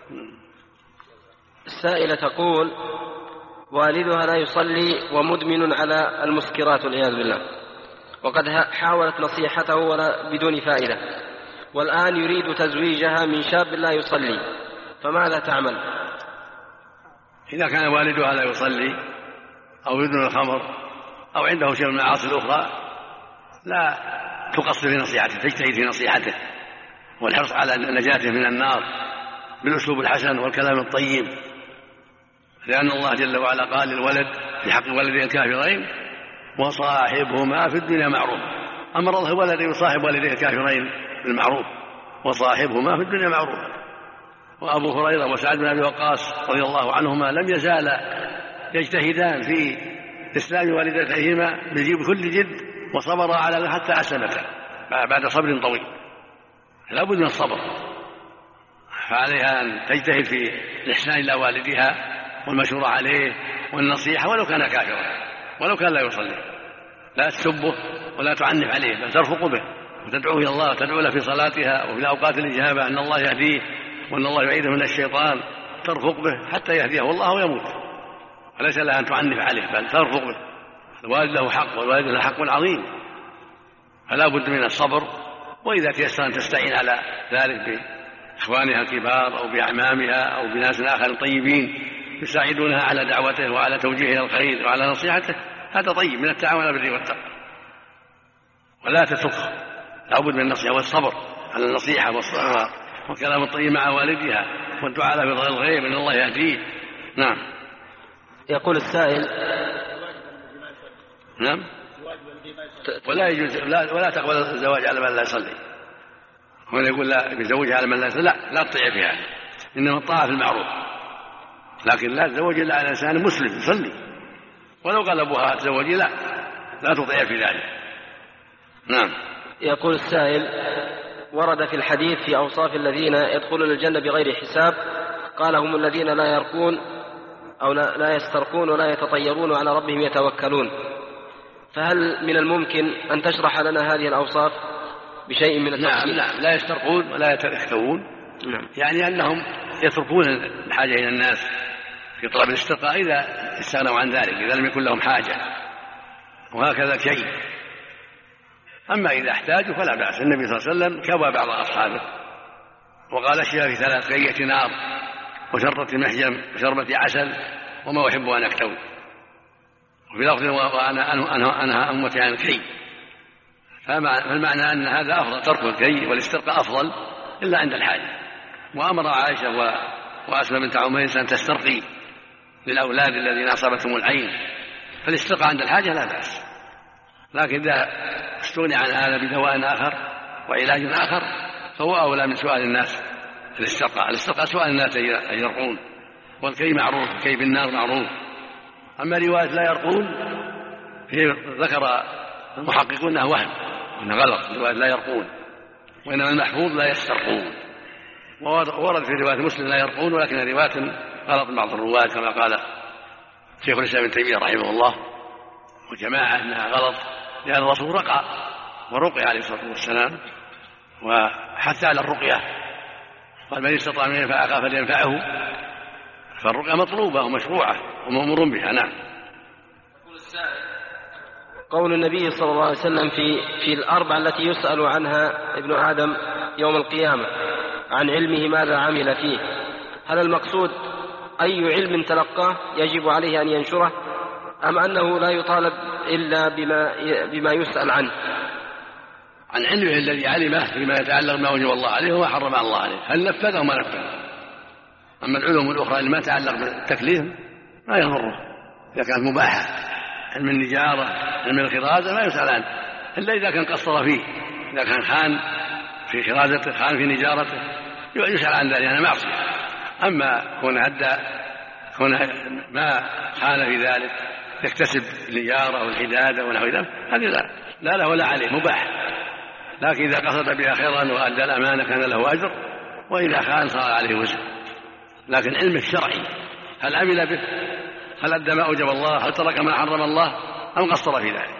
Speaker 2: السائلة تقول: والدها لا يصلي ومدمن على المسكرات والعياذ بالله، وقد حاولت نصيحته ولا بدون فائدة، والآن يريد تزويجها من شاب لا يصلي، فماذا تعمل؟
Speaker 1: إذا كان والدها لا يصلي أو يدمن الخمر أو عنده شيء من المعاصي الأخرى لا تقصر في نصيحته، تجتهد في نصيحته والحرص على نجاته من النار بالأسلوب الحسن والكلام الطيب، لأن الله جل وعلا قال للولد في حق والديه الكافرين: وصاحبهما في الدنيا معروف. أمر الله الولد يصاحب والديه الكافرين بالمعروف، وصاحبهما في الدنيا معروف. وأبو هريرة وسعد بن أبي وقاص رضي الله عنهما لم يزالا يجتهدان في إسلام والدتيهما بكل جد، وصبر على حتى أسلمتا بعد صبر طويل. لا بد من الصبر، فعليها أن تجتهد في الإحسان إلى والدها والمشورة عليه والنصيحة ولو كان كافرا ولو كان لا يصلي. لا تسبه ولا تعنف عليه، بل ترفق به وتدعوه إلى الله، تدعو له في صلاتها وفي أوقات الإجابة أن الله يهديه وأن الله يعيده من الشيطان. ترفق به حتى يهديه والله يموت، وليس لها أن تعنف عليه بل ترفق به. الوالد له حق والوالد له حق عظيم، فلا بد من الصبر. وإذا تيسر أن تستعين على ذلك بإخوانها الكبار أو بأعمامها أو بناس آخر طيبين يساعدونها على دعوته وعلى توجيهه إلى الخير وعلى نصيحته، هذا طيب من التعاون على البر والتقوى. ولا تتركه، لا بد من النصيحة والصبر على النصيحة والكلام الطيب مع والدها والدعاء له بظهر الغيب ان الله يهديه. نعم.
Speaker 2: يقول السائل:
Speaker 1: نعم. ولا يجوز ولا تقبل الزواج على من لا يصلي. هو يقول لا يزوجها على من لا يصلي، لا تطيع فيها، انما الطاعة في المعروف، لكن لا تزوج الا على انسان مسلم يصلي، ولو قال ابوها تزوجي لا تطيع في ذلك. نعم.
Speaker 2: يقول السائل: ورد في الحديث في أوصاف الذين يدخلون الجنة بغير حساب، قال: هم الذين لا يرقون أو لا يسترقون ولا يتطيرون وعلى ربهم يتوكلون. فهل من الممكن أن تشرح لنا هذه الأوصاف بشيء من التفصيل؟
Speaker 1: نعم. لا يسترقون ولا يتكتوون. نعم. يعني أنهم يتركون الحاجة إلى الناس في طلب الاسترقاء إذا استغنوا عن ذلك، إذا لم يكن لهم حاجة، وهكذا كي. أما إذا احتاجوا فلا بأس. النبي صلى الله عليه وسلم كوى بعض أصحابه وقال: اشياء في 3: كية نار وشرة محجم وشربة عسل وما أحب أن أكتوي. وفي لفظ: وأنا أنهى أمتي عن الكي. فالمعنى أن هذا أفضل، ترك الكي والاسترقاء أفضل إلا عند الحاجة. وأمر عائشة وأسماء بنت عميس أن تسترقي للأولاد الذين أصابتهم العين، فالاسترقاء عند الحاجة لا بأس. لكن إذا استغني عن هذا بدواء آخر وعلاج آخر فهو أولى من سؤال الناس الاسترقاء سؤال الناس أن يرقون، والكي معروف، الكي بالنار معروف. أما رواية لا يرقون ذكر المحققون أنه وهم، أنه غلط، رواية لا يرقون، وإنما المحفوظ لا يسترقون. وورد في رواية مسلم لا يرقون، ولكن رواية غلط بعض الرواة كما قال شيخ الإسلام ابن تيمية رحمه الله وجماعة أنها غلط، لأن الرسول رقى ورقي عليه الصلاة والسلام وحث على الرقية، قال: من استطاع من ينفع أخاه فلينفعه. فالرقية مطلوبة ومشروعة ومأمور بها. نعم.
Speaker 2: قول النبي صلى الله عليه وسلم في الأربع التي يسأل عنها ابن آدم يوم القيامة عن علمه ماذا عمل فيه، هل المقصود أي علم تلقاه يجب عليه أن ينشره، أم أنه لا يطالب إلا بما يسأل عنه؟
Speaker 1: عن علمه الذي علمه فيما يتعلق ما وجب الله عليه وما حرم الله عليه، هل نفذه وما نفذه. أما العلوم الأخرى اللي ما تعلق بالتكليف ما يضره، إذا كانت مباحة، علم النجارة، علم الخرازة ما يسأل عنه إلا إذا كان قصر فيه، إذا كان خان في خرازته، خان في نجارته، يسأل عن ذلك، يعني معصية. أما كون ما خان في ذلك يكتسب النجارة والحدادة ونحو ذلك، هذه لا له ولا عليه، مباح لكن إذا قصد بها خيرا وأدى الأمانة كان له أجر، وإذا خان صار عليه وزر. لكن علم الشرعي هل عمل به؟ هل أدى ما أوجب الله؟ هل ترك ما حرم الله؟ أم قصر في ذلك؟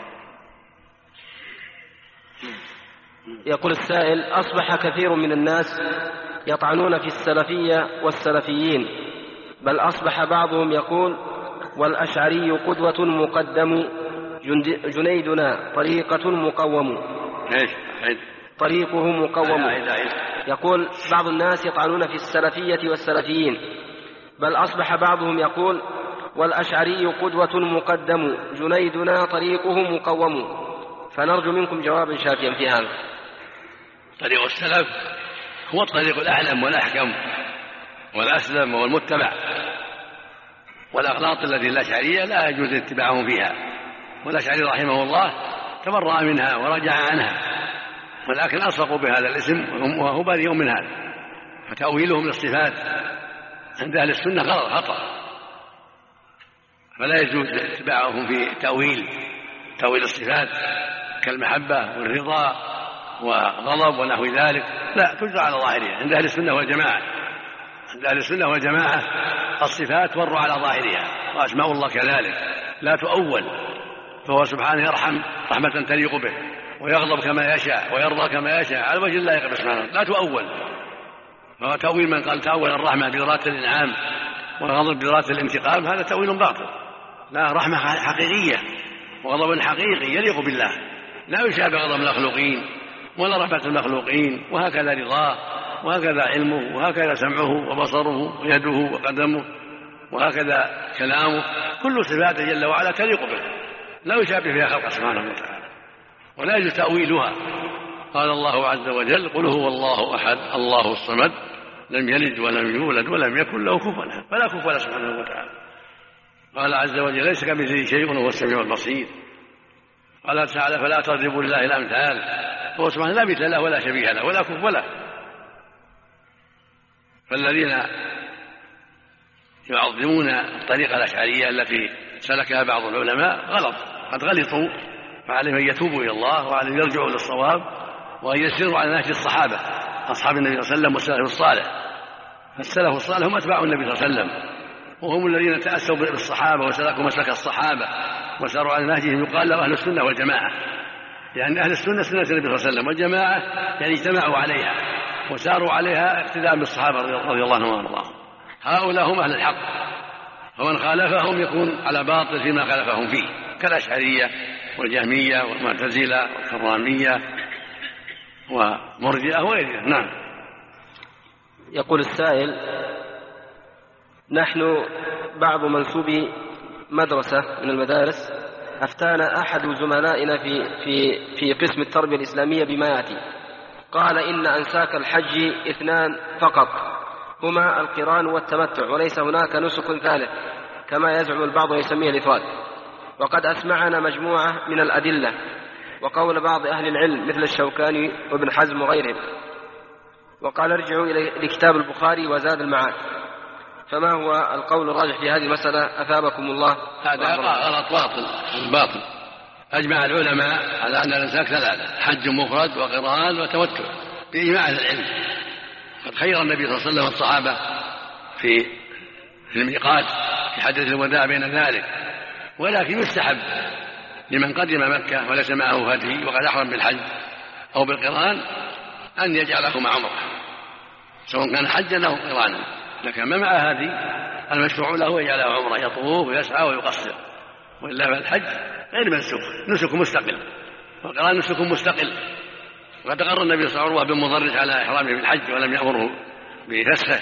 Speaker 2: يقول السائل: أصبح كثير من الناس يطعنون في السلفية والسلفيين، بل أصبح بعضهم يقول: والأشعري قدوة مقدم، جنيدنا طريقة مقوم. طريقه مقوم. يقول بعض الناس يطعنون في السلفية والسلفيين، بل أصبح بعضهم يقول: والأشعري قدوة مقدم، جنيدنا طريقه مقوم. فنرجو منكم جوابا شافيا في هذا.
Speaker 1: طريق السلف هو الطريق الأعلم والأحكم والأسلم والمتبع، والأغلاط التي الأشعرية لا يجوز اتباعهم فيها، والأشعري رحمه الله تبرأ منها ورجع عنها، ولكن أصدقوا بهذا الاسم وهو بريء من هذا. فتأويلهم للصفات عند أهل السنة غلط خطأ، فلا يجوز اتباعهم في تأويل الصفات كالمحبة والرضا وغضب ونحو ذلك، لا، تجرى على ظاهرها عند أهل السنة والجماعة. عند أهل السنة والجماعة الصفات تمر على ظاهرها، وأسماء الله كذلك لا تؤول، فهو سبحانه يرحم رحمة تليق به، ويغضب كما يشاء ويرضى كما يشاء على وجه الله يقبل سبحانه، لا تؤول. فهو تأويل من قال تأول الرحمة بإرادة الإنعام والغضب بإرادة الانتقام، هذا تأويل باطل. لا، رحمة حقيقية وغضب حقيقي يليق بالله، لا يشابه غضب المخلوقين ولا رحمة المخلوقين، وهكذا رضاه وهكذا علمه وهكذا سمعه وبصره ويده وقدمه وهكذا كلامه، كل صفاته جل وعلا تليق به، لا يشابه فيها خلقه سبحانه وتعالى، ولا يجوز تأويلها. قال الله عز وجل: قل هو الله أحد الله الصمد لم يلد ولم يولد ولم يكن له كفوا أحد، فلا كفوا له سبحانه وتعالى. قال عز وجل: ليس كمثله شيء وهو السميع البصير. قال تعالى: فلا تضربوا لله الأمثال، هو سبحانه لا مثل له ولا شبيه له ولا كفوا له. فالذين يعظمون الطريقة الأشعرية التي سلكها بعض العلماء غلط، قد غلطوا، فعليهم أن يتوبوا إلى الله وعليهم يرجعوا للصواب وأن يسيروا على نهج الصحابة أصحاب النبي صلى الله عليه وسلم والسلف الصالح. فالسلف الصالح هم أتباع النبي صلى الله عليه وسلم، وهم الذين تأسوا بالصحابة وسلكوا مسلك الصحابة وساروا على نهجهم، يقال له أهل السنة والجماعة، لأن أهل السنة سنة النبي صلى الله عليه وسلم، والجماعة يعني اجتمعوا عليها وساروا عليها اقتداء بالصحابة رضي الله عنهم وارضاهم. هؤلاء هم أهل الحق، ومن خالفهم يكون على باطل فيما خالفهم فيه، كالأشعرية والجهمية والمعتزلة والكرامية ومرجئة وغيرها. نعم.
Speaker 2: يقول السائل: نحن بعض منسوبي مدرسة من المدارس أفتانا أحد زملائنا في قسم التربية الإسلامية بما يأتي. قال: إن أنساك الحج 2 فقط، هما القران والتمتع، وليس هناك نسك ثالث كما يزعم البعض ويسميه الإفراد. وقد أسمعنا مجموعة من الأدلة وقول بعض أهل العلم مثل الشوكاني وابن حزم وغيرهم، وقال: ارجعوا إلى كتاب البخاري وزاد المعاد. فما هو القول الراجح في هذه المسألة أثابكم الله؟
Speaker 1: هذا غلط باطل. أجمع العلماء على أن الأنساك 3: حج مفرد وقران وتمتع، بإجماع العلم. قد خير النبي صلى الله عليه وسلم الصحابة في الميقات في حديث الوداع بين ذلك، ولكن يستحب لمن قدم مكة وليس معه هدي وقد أحرم بالحج أو بالقران أن يجعلهما عمرة، سواء كان حجا أو قرانا. لكن ما مع هدي المشروع له يجعله عمرة، يطوف ويسعى ويقصر، وإلا فالحج غير منسوخ، نسك مستقل، والقران نسك مستقل. وقد أقر النبي صلى الله عليه وسلم بن مضرج على إحرامه بالحج ولم يأمره بفسخه.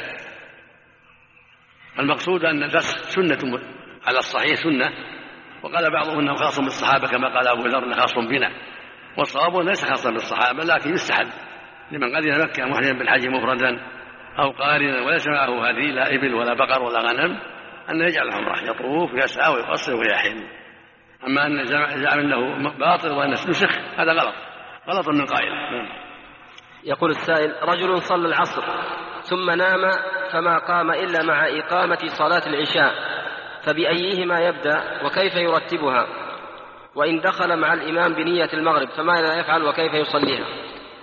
Speaker 1: المقصود أن الفسخ سنة على الصحيح سنة، وقال بعضهم أنه خاص بالصحابة كما قال أبو ذر خاص بنا، والصواب ليس خاصا بالصحابة، لكن يستحب لمن قدم مكة محرما بالحج مفردا أو قارنا وليس معه هدي لا إبل ولا بقر ولا غنم أن يجعل عمره، يطوف ويسعى ويقصر ويحل. أما أن زعم أنه باطل وأنه نسخ هذا غلط من قائل.
Speaker 2: يقول السائل: رجل صلى العصر ثم نام فما قام إلا مع إقامة صلاة العشاء، فبأيهما يبدأ وكيف يرتبها؟ وإن دخل مع الإمام بنية المغرب فماذا يفعل وكيف يصليها؟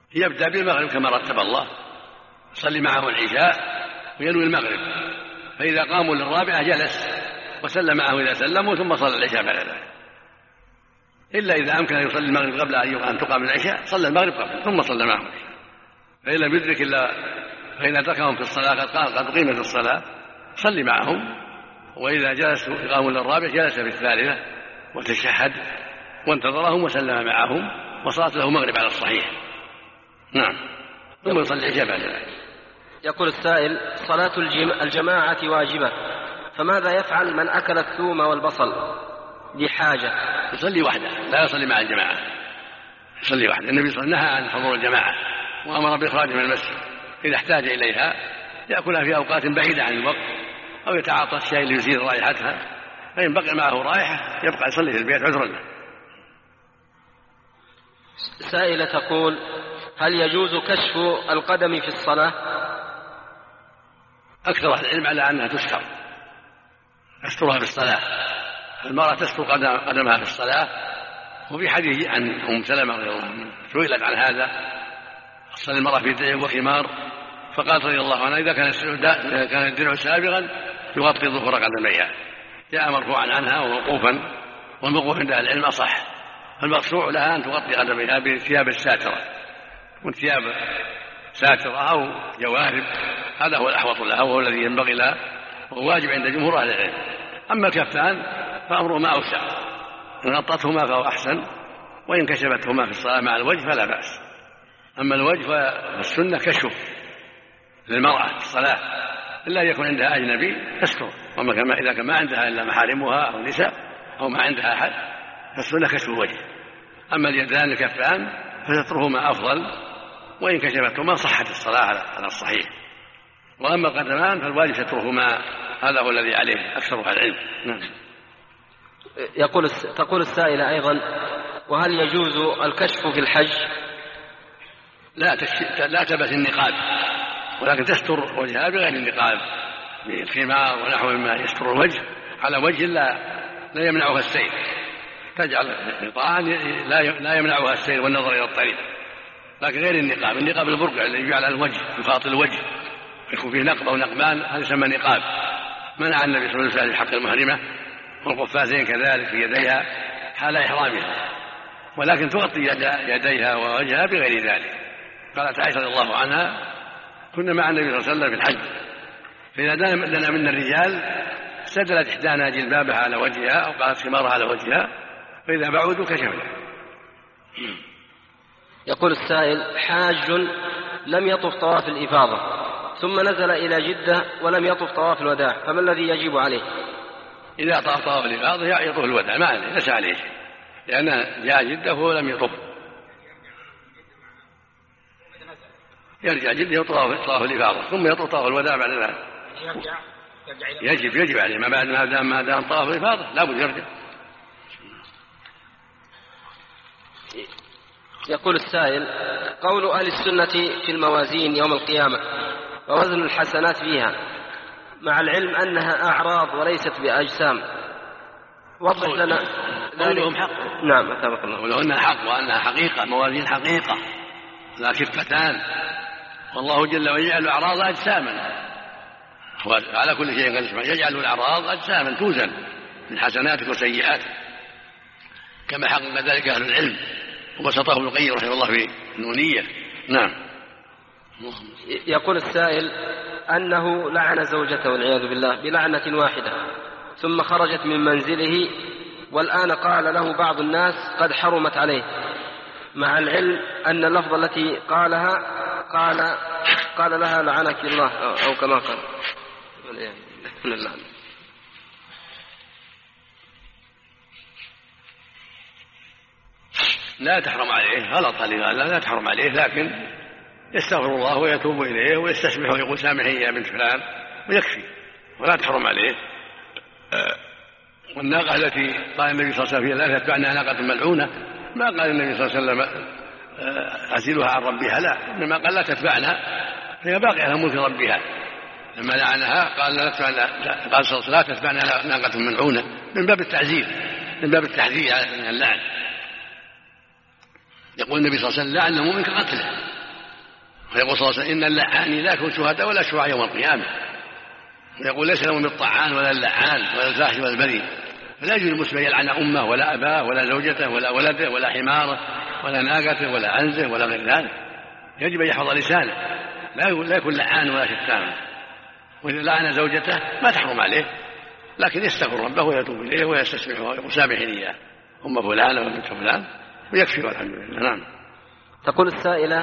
Speaker 1: يبدأ بالمغرب كما رتب الله، يصلي معه العشاء وينوي المغرب، فإذا قاموا للرابعة جلس وسلم معه إذا سلموا ثم صلى العشاء بعد ذلك. إلا إذا أمكن أن يصلي المغرب قبل أن تقام العشاء صلى المغرب قبل ثم صلى معهم العشاء. فإن لم يدرك إلا فإن أدركهم في الصلاة قد قيمت الصلاة صلي معهم، وإذا جلسوا قاموا للرابعة جلس في الثالثة وتشهد وانتظرهم وسلم معهم وصلت له مغرب على الصحيح. نعم، ثم يصلي العشاء بعد ذلك.
Speaker 2: يقول السائل: صلاة الجماعة واجبة، فماذا يفعل من أكل الثوم والبصل لحاجة؟
Speaker 1: يصلي وحده، لا يصلي مع الجماعة، يصلي وحده. النبي صلى الله عليه وسلم نهى عن حضور الجماعة وأمر بإخراجه من المسجد إذا احتاج إليها، يأكلها في أوقات بعيدة عن الوقت أو يتعاطى الشيء ليزيل رائحتها، فإن بقي معه رائحة يبقى يصلي في البيت عذرا له.
Speaker 2: سائلة تقول: هل يجوز كشف القدم في الصلاة؟
Speaker 1: أكثر أهل العلم على أنها تستر، تسترها في الصلاة. المرأة تستر قدمها في الصلاة، وفي حديث عن أم سلمة رضي الله عنها سئلت عن هذا: تصلي المرأة في درع وخمار، فقالت رضي الله عنها: إذا كان الدرع سابغا يغطي ظهور قدميها. جاء مرفوعا عنها وموقوفا، والموقوف عند أهل العلم أصح. المقصوع لها أن تغطي قدميها بالثياب الساترة، والثياب ساترة أو جوارب، هذا هو الأحوط لها وهو الذي ينبغي لها وهو واجب عند جمهور أهل العلم. أما الكفان فأمرهما أوسع، إن غطتهما فهو أحسن، وإن كشفتهما في الصلاة مع الوجه فلا بأس. أما الوجه فالسنة كشف للمرأة في الصلاة إلا يكون عندها أجنبي تستر، وما إذا كان ما عندها إلا محارمها أو نساء أو ما عندها أحد فالسنة كشف الوجه. أما اليدان الكفان فسترهما أفضل، وإن كشفتهما صحت الصلاة على الصحيح. وأما القدمان فالواجب سترهما، هذا هو الذي عليه أكثر أهل العلم. نعم.
Speaker 2: تقول السائلة أيضا: وهل يجوز الكشف في الحج؟
Speaker 1: لا تلبس النقاب، ولكن تستر وجهها بغير النقاب بالخمار ونحو مما يستر الوجه على وجه لا يمنعها السير، تجعل غطاء لا يمنعها السير والنظر إلى الطريق، لكن غير النقاب البرقع الذي يجعل على الوجه يخاطي الوجه يكون فيه نقب أو نقبان، هذا يسمى نقاب. منع النبي صلى الله عليه وسلم حق المحرمة، والقفازين كذلك في يديها حال إحرامها، ولكن تغطي يديها ووجهها بغير ذلك. قالت عائشة رضي الله عنها: كنا مع النبي صلى الله عليه وسلم في الحج، فإذا دنا منا الرجال سدلت إحدانا جلبابها على وجهها أو قالت خمارها على وجهها، فإذا بعودوا كشفنا.
Speaker 2: يقول السائل: حاج لم يطف طواف الإفاضة ثم نزل إلى جدة ولم يطف طواف الوداع، فما الذي يجب عليه؟
Speaker 1: إذا طاف طواف الإفاضة يطوف الوداع ما عليه، ليس عليه شيء، لأنه جاء جدة وهو لم يطف. يرجع جدة يطوف طواف الإفاضة ثم يطوف طواف الوداع بعد ذلك. يجب عليه ما دام طواف الإفاضة لا بد يرجع.
Speaker 2: يقول السائل: قول أهل السنة في الموازين يوم القيامة ووزن الحسنات فيها، مع العلم أنها أعراض وليست بأجسام، وضح لنا
Speaker 1: قولهم حق.
Speaker 2: نعم، أتابق الله.
Speaker 1: ولو أنها حق وأنها حقيقة، موازين حقيقة لا كفتان، والله جل وعلا يجعل الأعراض أجساما، على كل شيء قد يجعل الأعراض أجساما توزن من حسناتك وسيئاتك، كما حقق ذلك أهل العلم وبسطه ابن القيم رحمه الله في النونية. نعم.
Speaker 2: يقول السائل أنه لعن زوجته والعياذ بالله بلعنة واحدة، ثم خرجت من منزله، والآن قال له بعض الناس قد حرمت عليه، مع العلم أن اللفظ التي قالها قال لها لعنك الله أو كما قال.
Speaker 1: لا تحرم عليه، غلط هذه، لا تحرم عليه، لكن يستغفر الله ويتوب إليه ويستسمح ويقول سامحي يا بنت فلان ويكفي، ولا تحرم عليه. والناقة التي قال النبي صلى الله عليه وسلم لا تتبعنا ناقة ملعونة، ما قال النبي صلى الله عليه وسلم أزلها عن ربها، لا، إنما قال لا تتبعنا، فهي باقية على ملك ربها. لما لعنها قال قال صلى الله عليه وسلم لا تتبعنا ناقة ملعونة، من باب التعزير، من باب التحذير من اللعن. يقول النبي صلى الله عليه وسلم: لعن المؤمن كقتله، ويقول صلى الله عليه وسلم إن اللعانين لا يكون شهداء ولا شفعاء يوم القيامة. ويقول ليس لهم الطعان ولا اللعان ولا الفاحش ولا البذيء. فلا يجوز المسلم يلعن أمه ولا أباه ولا زوجته ولا ولده ولا حماره ولا ناقته ولا عنزه ولا غير ذلك. يجب أن يحفظ لسانه، لا يكون لعان ولا شتام. وإذا لعن زوجته ما تحرم عليه، لكن يستغفر ربه ويتوب إليه ويستسمحه ويقول سامحني إياه أم فلان وبنت فلان ويكفي والحمد لله. نعم.
Speaker 2: تقول السائلة: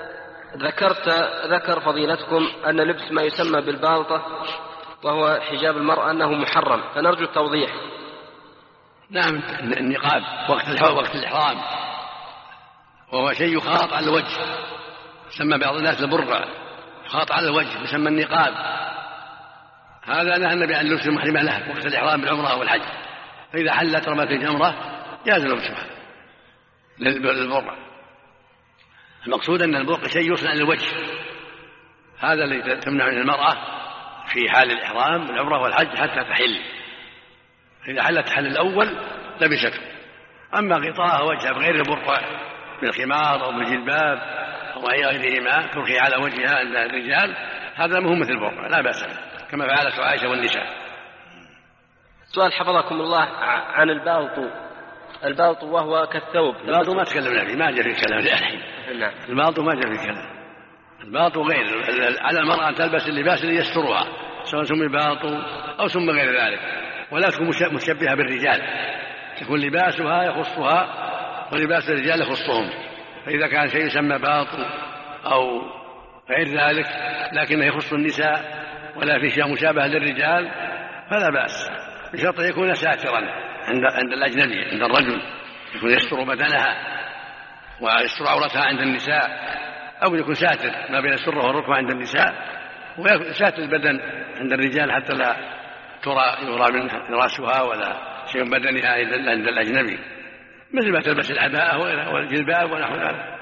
Speaker 2: ذكر فضيلتكم أن لبس ما يسمى بالبالطة وهو حجاب المرأة أنه محرم، فنرجو التوضيح.
Speaker 1: نعم، النقاب وقت الإحرام وهو شيء يخاط على الوجه، يسمى بعض الناس البرقع، يخاط على الوجه يسمى النقاب. هذا نهى النبي عن لبس المحرمة له وقت الإحرام بالعمرة والحج، فإذا حلت رمت الجمرة جاز لبسها للبرقع. المقصود أن البرقع شيء يصنع للوجه، هذا الذي تمنع من المرأة في حال الإحرام بالعمرة والحج حتى تحل. إذا حلت حل الأول لبسته. أما غطاء وجهها بغير البرقع بالخمار أو بالجلباب أو أي غيرهما ترخي على وجهها عند الرجال، هذا مهم مثل البرقع لا بأس به، كما فعلت عائشة والنساء.
Speaker 2: سؤال حفظكم الله عن البالط وهو كالثوب.
Speaker 1: البالط ما تكلمنا فيه، ما جاء في كلام الحين. البالط ما جاء في كلام. البالط غير، على المرأة أن تلبس اللباس اللي يسترها، سواء سمي بالط أو سمي غير ذلك، ولا تكون مشبهة بالرجال، تكون لباسها يخصها ولباس الرجال يخصهم. فإذا كان شيء يسمى بالط أو غير ذلك لكنه يخص النساء ولا في شيء مشابه للرجال فلا بأس، بشرط أن يكون ساترا عند الأجنبي، عند الرجل يكون يستر بدنها ويستر عورتها عند النساء، أو يكون ساتر ما بين السرة والركبة عند النساء، وساتر البدن عند الرجال حتى لا يرى من رأسها ولا شيء من بدنها عند الأجنبي، مثل ما تلبس العباءة والجلباب ونحو ذلك.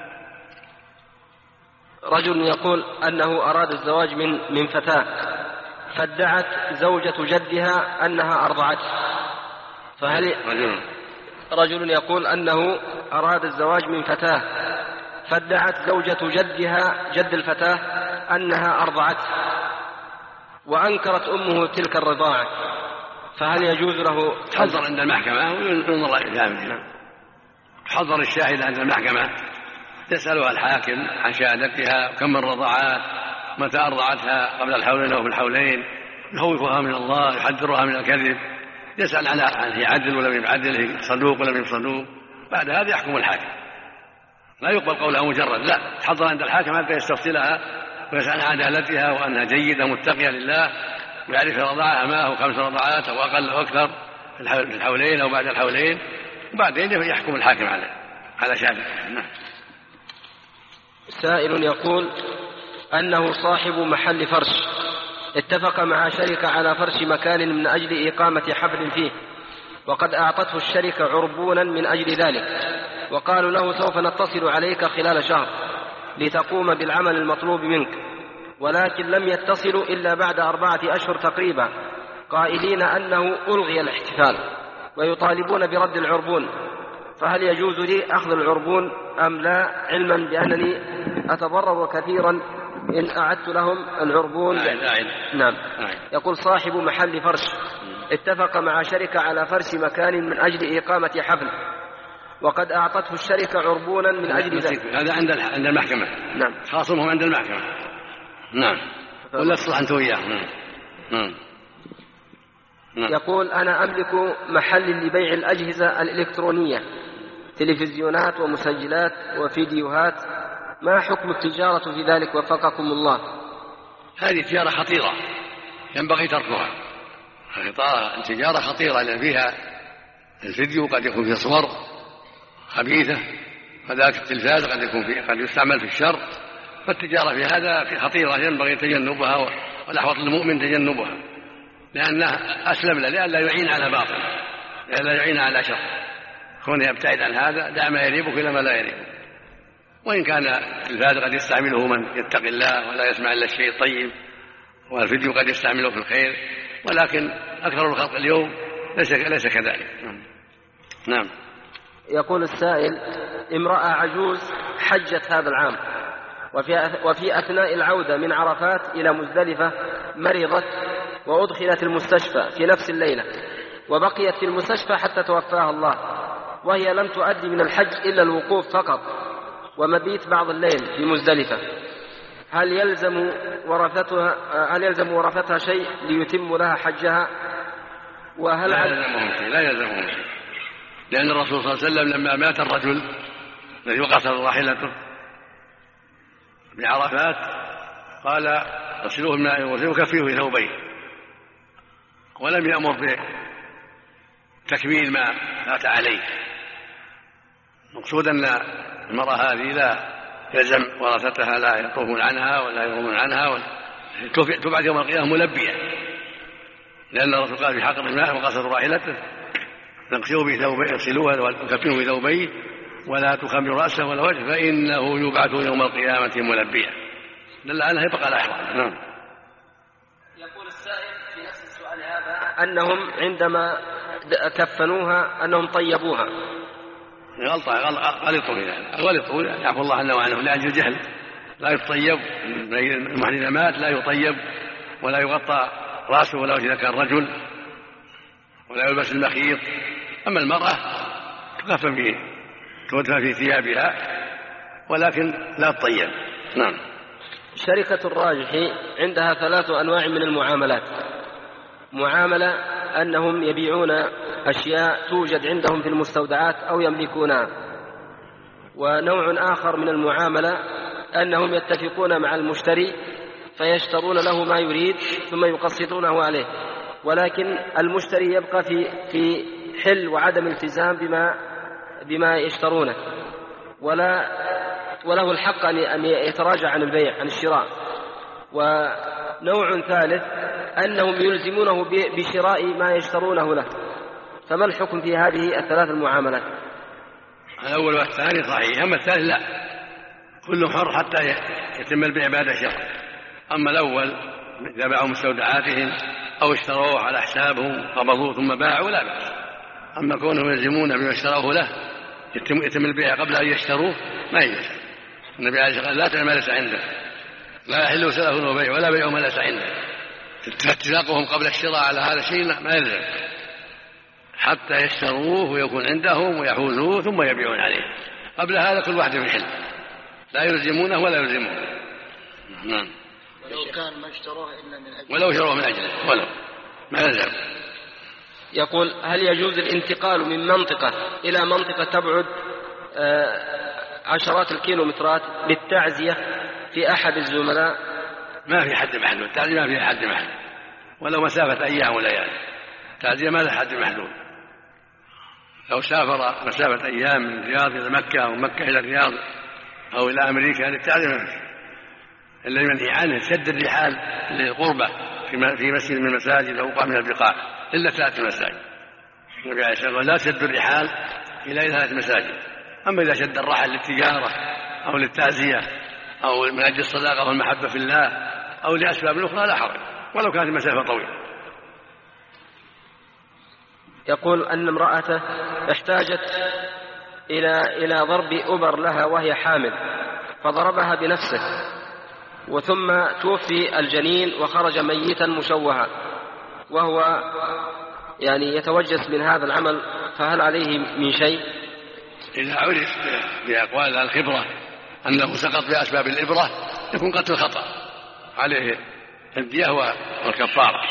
Speaker 2: رجل يقول أنه أراد الزواج من فتاة، فادعت زوجة جدها أنها أرضعته، فهل رجل يقول أنه أراد الزواج من فتاة، فادعت زوجة جدها جد الفتاة أنها أرضعته، وأنكرت أمه تلك الرضاعة، فهل يجوز له
Speaker 1: حضر عند المحكمة وينظر إلى حضر الشاهد عند المحكمة، يسألها الحاكم عن شهادتها كم من رضعات، متى أرضعتها قبل الحولين أو في الحولين، يخوفها من الله، يحذرها من الكذب، يسأل عنها هي عدل ولا من عدل، هي صدوق ولا من صدوق. بعد هذا يحكم الحاكم، لا يقبل قولها مجرد، لا، تحضر عند الحاكم حتى يستفصلها ويسأل عن عدالتها وأنها جيدة متقية لله، ويعرف رضاعها ما هو 5 رضعات أو أقل أو أكثر في الحولين أو بعد الحولين، وبعدين يحكم الحاكم على شهادته.
Speaker 2: سائل يقول أنه صاحب محل فرش، اتفق مع شركة على فرش مكان من أجل إقامة حفل فيه، وقد أعطته الشركة عربونا من أجل ذلك، وقالوا له سوف نتصل عليك خلال شهر لتقوم بالعمل المطلوب منك، ولكن لم يتصلوا إلا بعد 4 أشهر تقريبا، قائلين أنه ألغي الاحتفال ويطالبون برد العربون، فهل يجوز لي أخذ العربون أم لا، علما بأنني أتضرر كثيرا إن أعدت لهم العربون؟ نعم. يقول صاحب محل فرش اتفق مع شركة على فرش مكان من أجل إقامة حفل، وقد أعطته الشركة عربونا من أجل ذلك.
Speaker 1: هذا عند المحكمة.
Speaker 2: نعم.
Speaker 1: خاصمهم عند المحكمة. نعم. ولا تصلح أنت وياه. نعم.
Speaker 2: يقول أنا أملك محل لبيع الأجهزة الإلكترونية، تلفزيونات ومسجلات وفيديوهات، ما حكم التجارة في ذلك وفقكم الله؟
Speaker 1: هذه تجارة خطيرة ينبغي تركها. التجارة خطيرة لأن فيها الفيديو قد يكون فيه صور خبيثة، وذلك التلفاز قد يستعمل في الشر، فالتجارة في هذا في خطيرة ينبغي تجنبها، والأحوط للمؤمن تجنبها، لأنه أسلم له، لأن لا يعين على باطل، لأن لا يعين على شر، كونه يبتعد عن هذا، دع ما يريبك إلى ما لا يريبك. وإن كان التلفاز قد يستعمله من يتقي الله ولا يسمع إلا الشيء الطيب، والفيديو قد يستعمله في الخير، ولكن أكثر الخلق اليوم ليس كذلك. نعم.
Speaker 2: يقول السائل امرأة عجوز حجت هذا العام، وفي أثناء العودة من عرفات إلى مزدلفة مرضت وأدخلت المستشفى في نفس الليلة، وبقيت في المستشفى حتى توفاها الله، وهي لم تؤدي من الحج إلا الوقوف فقط ومبيت بعض الليل في مزدلفة، هل يلزم ورثتها شيء ليتم لها حجها؟ وهل
Speaker 1: لا يلزمهم شيء، لأن الرسول صلى الله عليه وسلم لما مات الرجل الذي وقصر راحلته بعرفات قال اغسلوه الماء وكفيه في ثوبين، ولم يأمر بتكميل ما فات عليه. مقصود أن المرأة هذه لا يلزم ورثتها لا يطوفون عنها ولا يغمون عنها، تبعث يوم القيامة ملبية، لأن الرسول قال في حق الماء وقصر راحلته اغسلوها وكفنوه في ثوبيه ولا تخمر رأسه ولا وجهه فإنه يبعث يوم القيامة ملبيا، دل عنها يبقى الأحرام. نعم.
Speaker 2: يقول السائل في نفس السؤال هذا أنهم عندما كفنوها أنهم طيبوها.
Speaker 1: غلطوا يعفو الله عنه وعنهم لأجل الجهل، لا يطيب المحرم إذا مات لا يطيب ولا يغطى رأسه ولا وجهه إذا كان رجل، ولا يلبس المخيط. أما المرأة تكفن في ثيابها ولكن لا تطيب. نعم.
Speaker 2: شركة الراجح عندها 3 أنواع من المعاملات: معاملة أنهم يبيعون أشياء توجد عندهم في المستودعات أو يملكونها، ونوع آخر من المعاملة أنهم يتفقون مع المشتري فيشترون له ما يريد ثم يقسطونه عليه، ولكن المشتري يبقى في حل وعدم التزام بما يشترونه، وله الحق أن يتراجع عن البيع عن الشراء. ونوع ثالث أنهم يلزمونه بشراء ما يشترونه له. فما الحكم في هذه ال3 المعاملات؟
Speaker 1: الأول والثاني صحيح، أما الثالث لا، كل حر حتى يتم البيع بعد شراء. أما الأول إذا باعوا مستودعاتهم أو اشتروه على حسابهم قبضوه ثم باعوا لا بأس. أما كونهم يلزمون بما اشتروه له يتم البيع قبل أن يشتروه ما يجوز. النبي عليه الصلاة والسلام لا تبيع ما ليس عنده، لا يحل سلف وبيع ولا بيع ما ليس عنده. اتفاقهم قبل الشراء على هذا الشيء ما يلزم حتى يشتروه ويكون عندهم ويحوزوه ثم يبيعون عليه. قبل هذا كل واحد في حل، لا يلزمونه ولا يلزمونه. نعم.
Speaker 4: ولو كان ما اشتروه إلا من أجله،
Speaker 1: ولو شروه من أجله ولو ما يلزم.
Speaker 2: يقول: هل يجوز الانتقال من منطقة إلى منطقة تبعد عشرات الكيلومترات للتعزية في أحد الزملاء؟
Speaker 1: ما في حد محدود، التعزية ما فيها حد محدود، ولو مسافة أيام وليالي. التعزية ما لها حد محدود. لو سافر مسافة أيام من الرياض إلى مكة أو مكة إلى الرياض أو إلى أمريكا التعزية ما فيها. الذي منهي عنه سد الرحال للقربة في مسجد من المساجد أو بقعة من البقاع إلا 3 مساجد. النبي عليه الصلاة والسلام لا سد الرحال إلى 3 مساجد. أما إذا شد الرحل للتجارة أو للتعزية أو من أجل الصداقة والمحبة في الله أو لأسباب أخرى لا حرج ولو كانت المسافة طويلة.
Speaker 2: يقول أن امرأته احتاجت إلى ضرب أبر لها وهي حامل، فضربها بنفسه وثم توفي الجنين وخرج ميتا مشوها، وهو يتوجس من هذا العمل، فهل عليه من شيء؟
Speaker 1: إذا عرف بأقوال الخبرة أنه سقط بأسباب الإبرة يكون قتل خطأ، عليه الدية والكفارة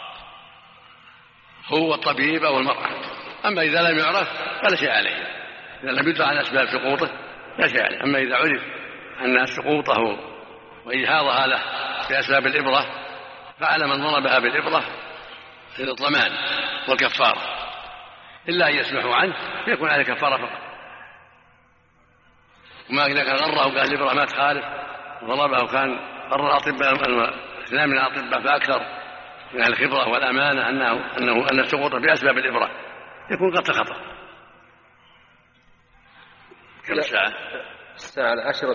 Speaker 1: هو الطبيب أو المرأة. أما إذا لم يعرف فلا شيء عليه، إذا لم يدرى عن أسباب سقوطه لا شيء عليه. أما إذا عرف أن سقوطه وإجهاضها له بأسباب الإبرة فعلى من ضربها بالإبرة الضمان والكفارة، إلا أن يسمحوا عنه يكون عليه كفارة فقط. وما إذا كان غره وقال الإبرة ما تخالف وضربه وكان غر الأطباء اثنان من الأطباء فأكثر من الخبرة والأمانة أن سقوطه بأسباب الإبرة يكون قتل خطأ. كم الساعة؟
Speaker 2: الساعة 10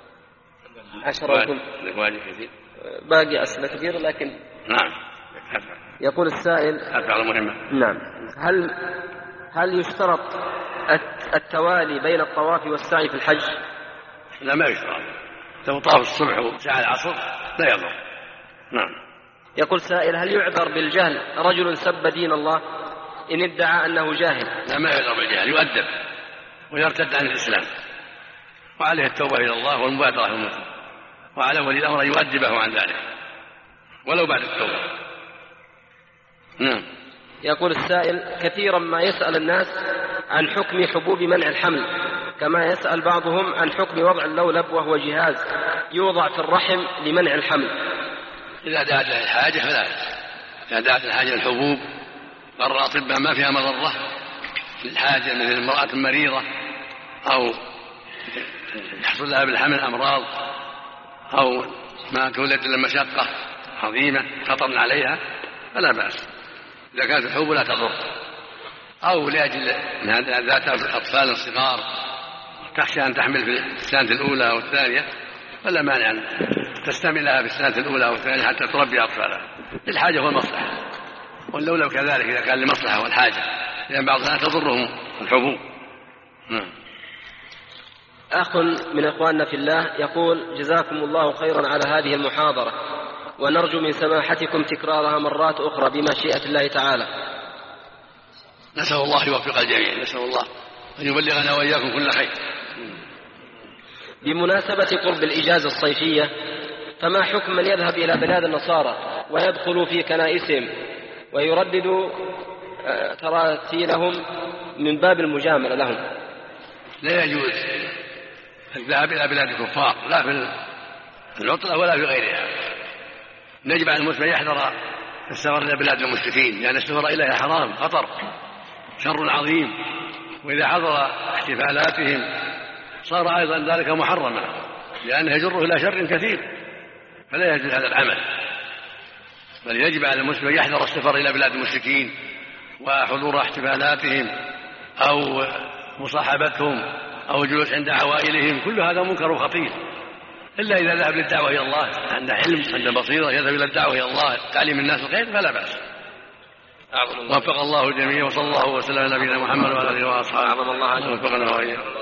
Speaker 1: واجب كثير،
Speaker 2: باقي أسئلة كثيرة لكن
Speaker 1: نعم.
Speaker 2: يقول السائل
Speaker 1: أفعل مهمة.
Speaker 2: نعم. هل يشترط التوالي بين الطواف والسعي في الحج؟
Speaker 1: لا ما يشترط، لو طاف الصبح وساعة العصر لا يضر. نعم.
Speaker 2: يقول سائل: هل يعذر بالجهل رجل سب دين الله إن ادعى أنه جاهل؟
Speaker 1: لا، ما يعذر بالجهل، يؤدب ويرتد عن الإسلام، وعليه التوبة إلى الله والمبادرة إلى المسلم، وعلى ولي الأمر يؤدبه عن ذلك ولو بعد التوبة. نعم.
Speaker 2: يقول السائل: كثيرا ما يسأل الناس عن حكم حبوب منع الحمل، كما يسأل بعضهم عن حكم وضع اللولب وهو جهاز يوضع في الرحم لمنع الحمل.
Speaker 1: إذا دعت له الحاجة فلا. إذا دعت الحاجة الحبوب قرر الأطباء ما فيها مضرة للحاجة، مثل المرأة المريضة أو يحصل لها بالحمل أمراض أو ما تولد إلا مشقة عظيمة خطر عليها، فلا بأس إذا كانت الحبوب لا تضر، أو لأجل ذاتها في الأطفال الصغار تخشى أن تحمل في السنة الأولى أو الثانية، فلا مانع أن تستعملها في السنة الأولى أو الثانية حتى تربي أطفالها للحاجة والمصلحة. واللولب كذلك إذا كان لمصلحة والحاجة، لأن بعض الناس تضرهم الحبوب.
Speaker 2: أخ من إخواننا في الله يقول: جزاكم الله خيرا على هذه المحاضرة، ونرجو من سماحتكم تكرارها مرات أخرى بمشيئة الله تعالى.
Speaker 1: نسأل الله يوفق الجميع، نسأل الله أن يبلغنا وإياكم كل خير.
Speaker 2: بمناسبة قرب الإجازة الصيفية، فما حكم من يذهب إلى بلاد النصارى ويدخل في كنائسهم ويردد تراتيلهم من باب المجاملة لهم؟
Speaker 1: لا يجوز الذهاب إلى بلاد الكفار، لا في العطلة ولا في غيرها. يجب على المسلم يحذر السفر إلى بلاد المشركين، لأن السفر إليها حرام، خطر، شر عظيم، وإذا حضر احتفالاتهم صار أيضا ذلك محرما، لأنه يجره إلى شر كثير، فلا يجوز هذا العمل. بل يجب على المسلم أن يحذر السفر إلى بلاد المشركين وحضور احتفالاتهم أو مصاحبتهم أو جلوس عند عوائلهم، كل هذا منكر وخطير، إلا إذا ذهب للدعوة إلى الله، عند علم، عند بصيرة، يذهب إلى الدعوة إلى الله، تعليم الناس الخير، فلا بأس. وفق الله الجميع، وصلى الله وسلم على نبينا محمد وعلى آله وأصحابه.
Speaker 2: أعظم الله أجركم.
Speaker 1: وفقنا وإياكم.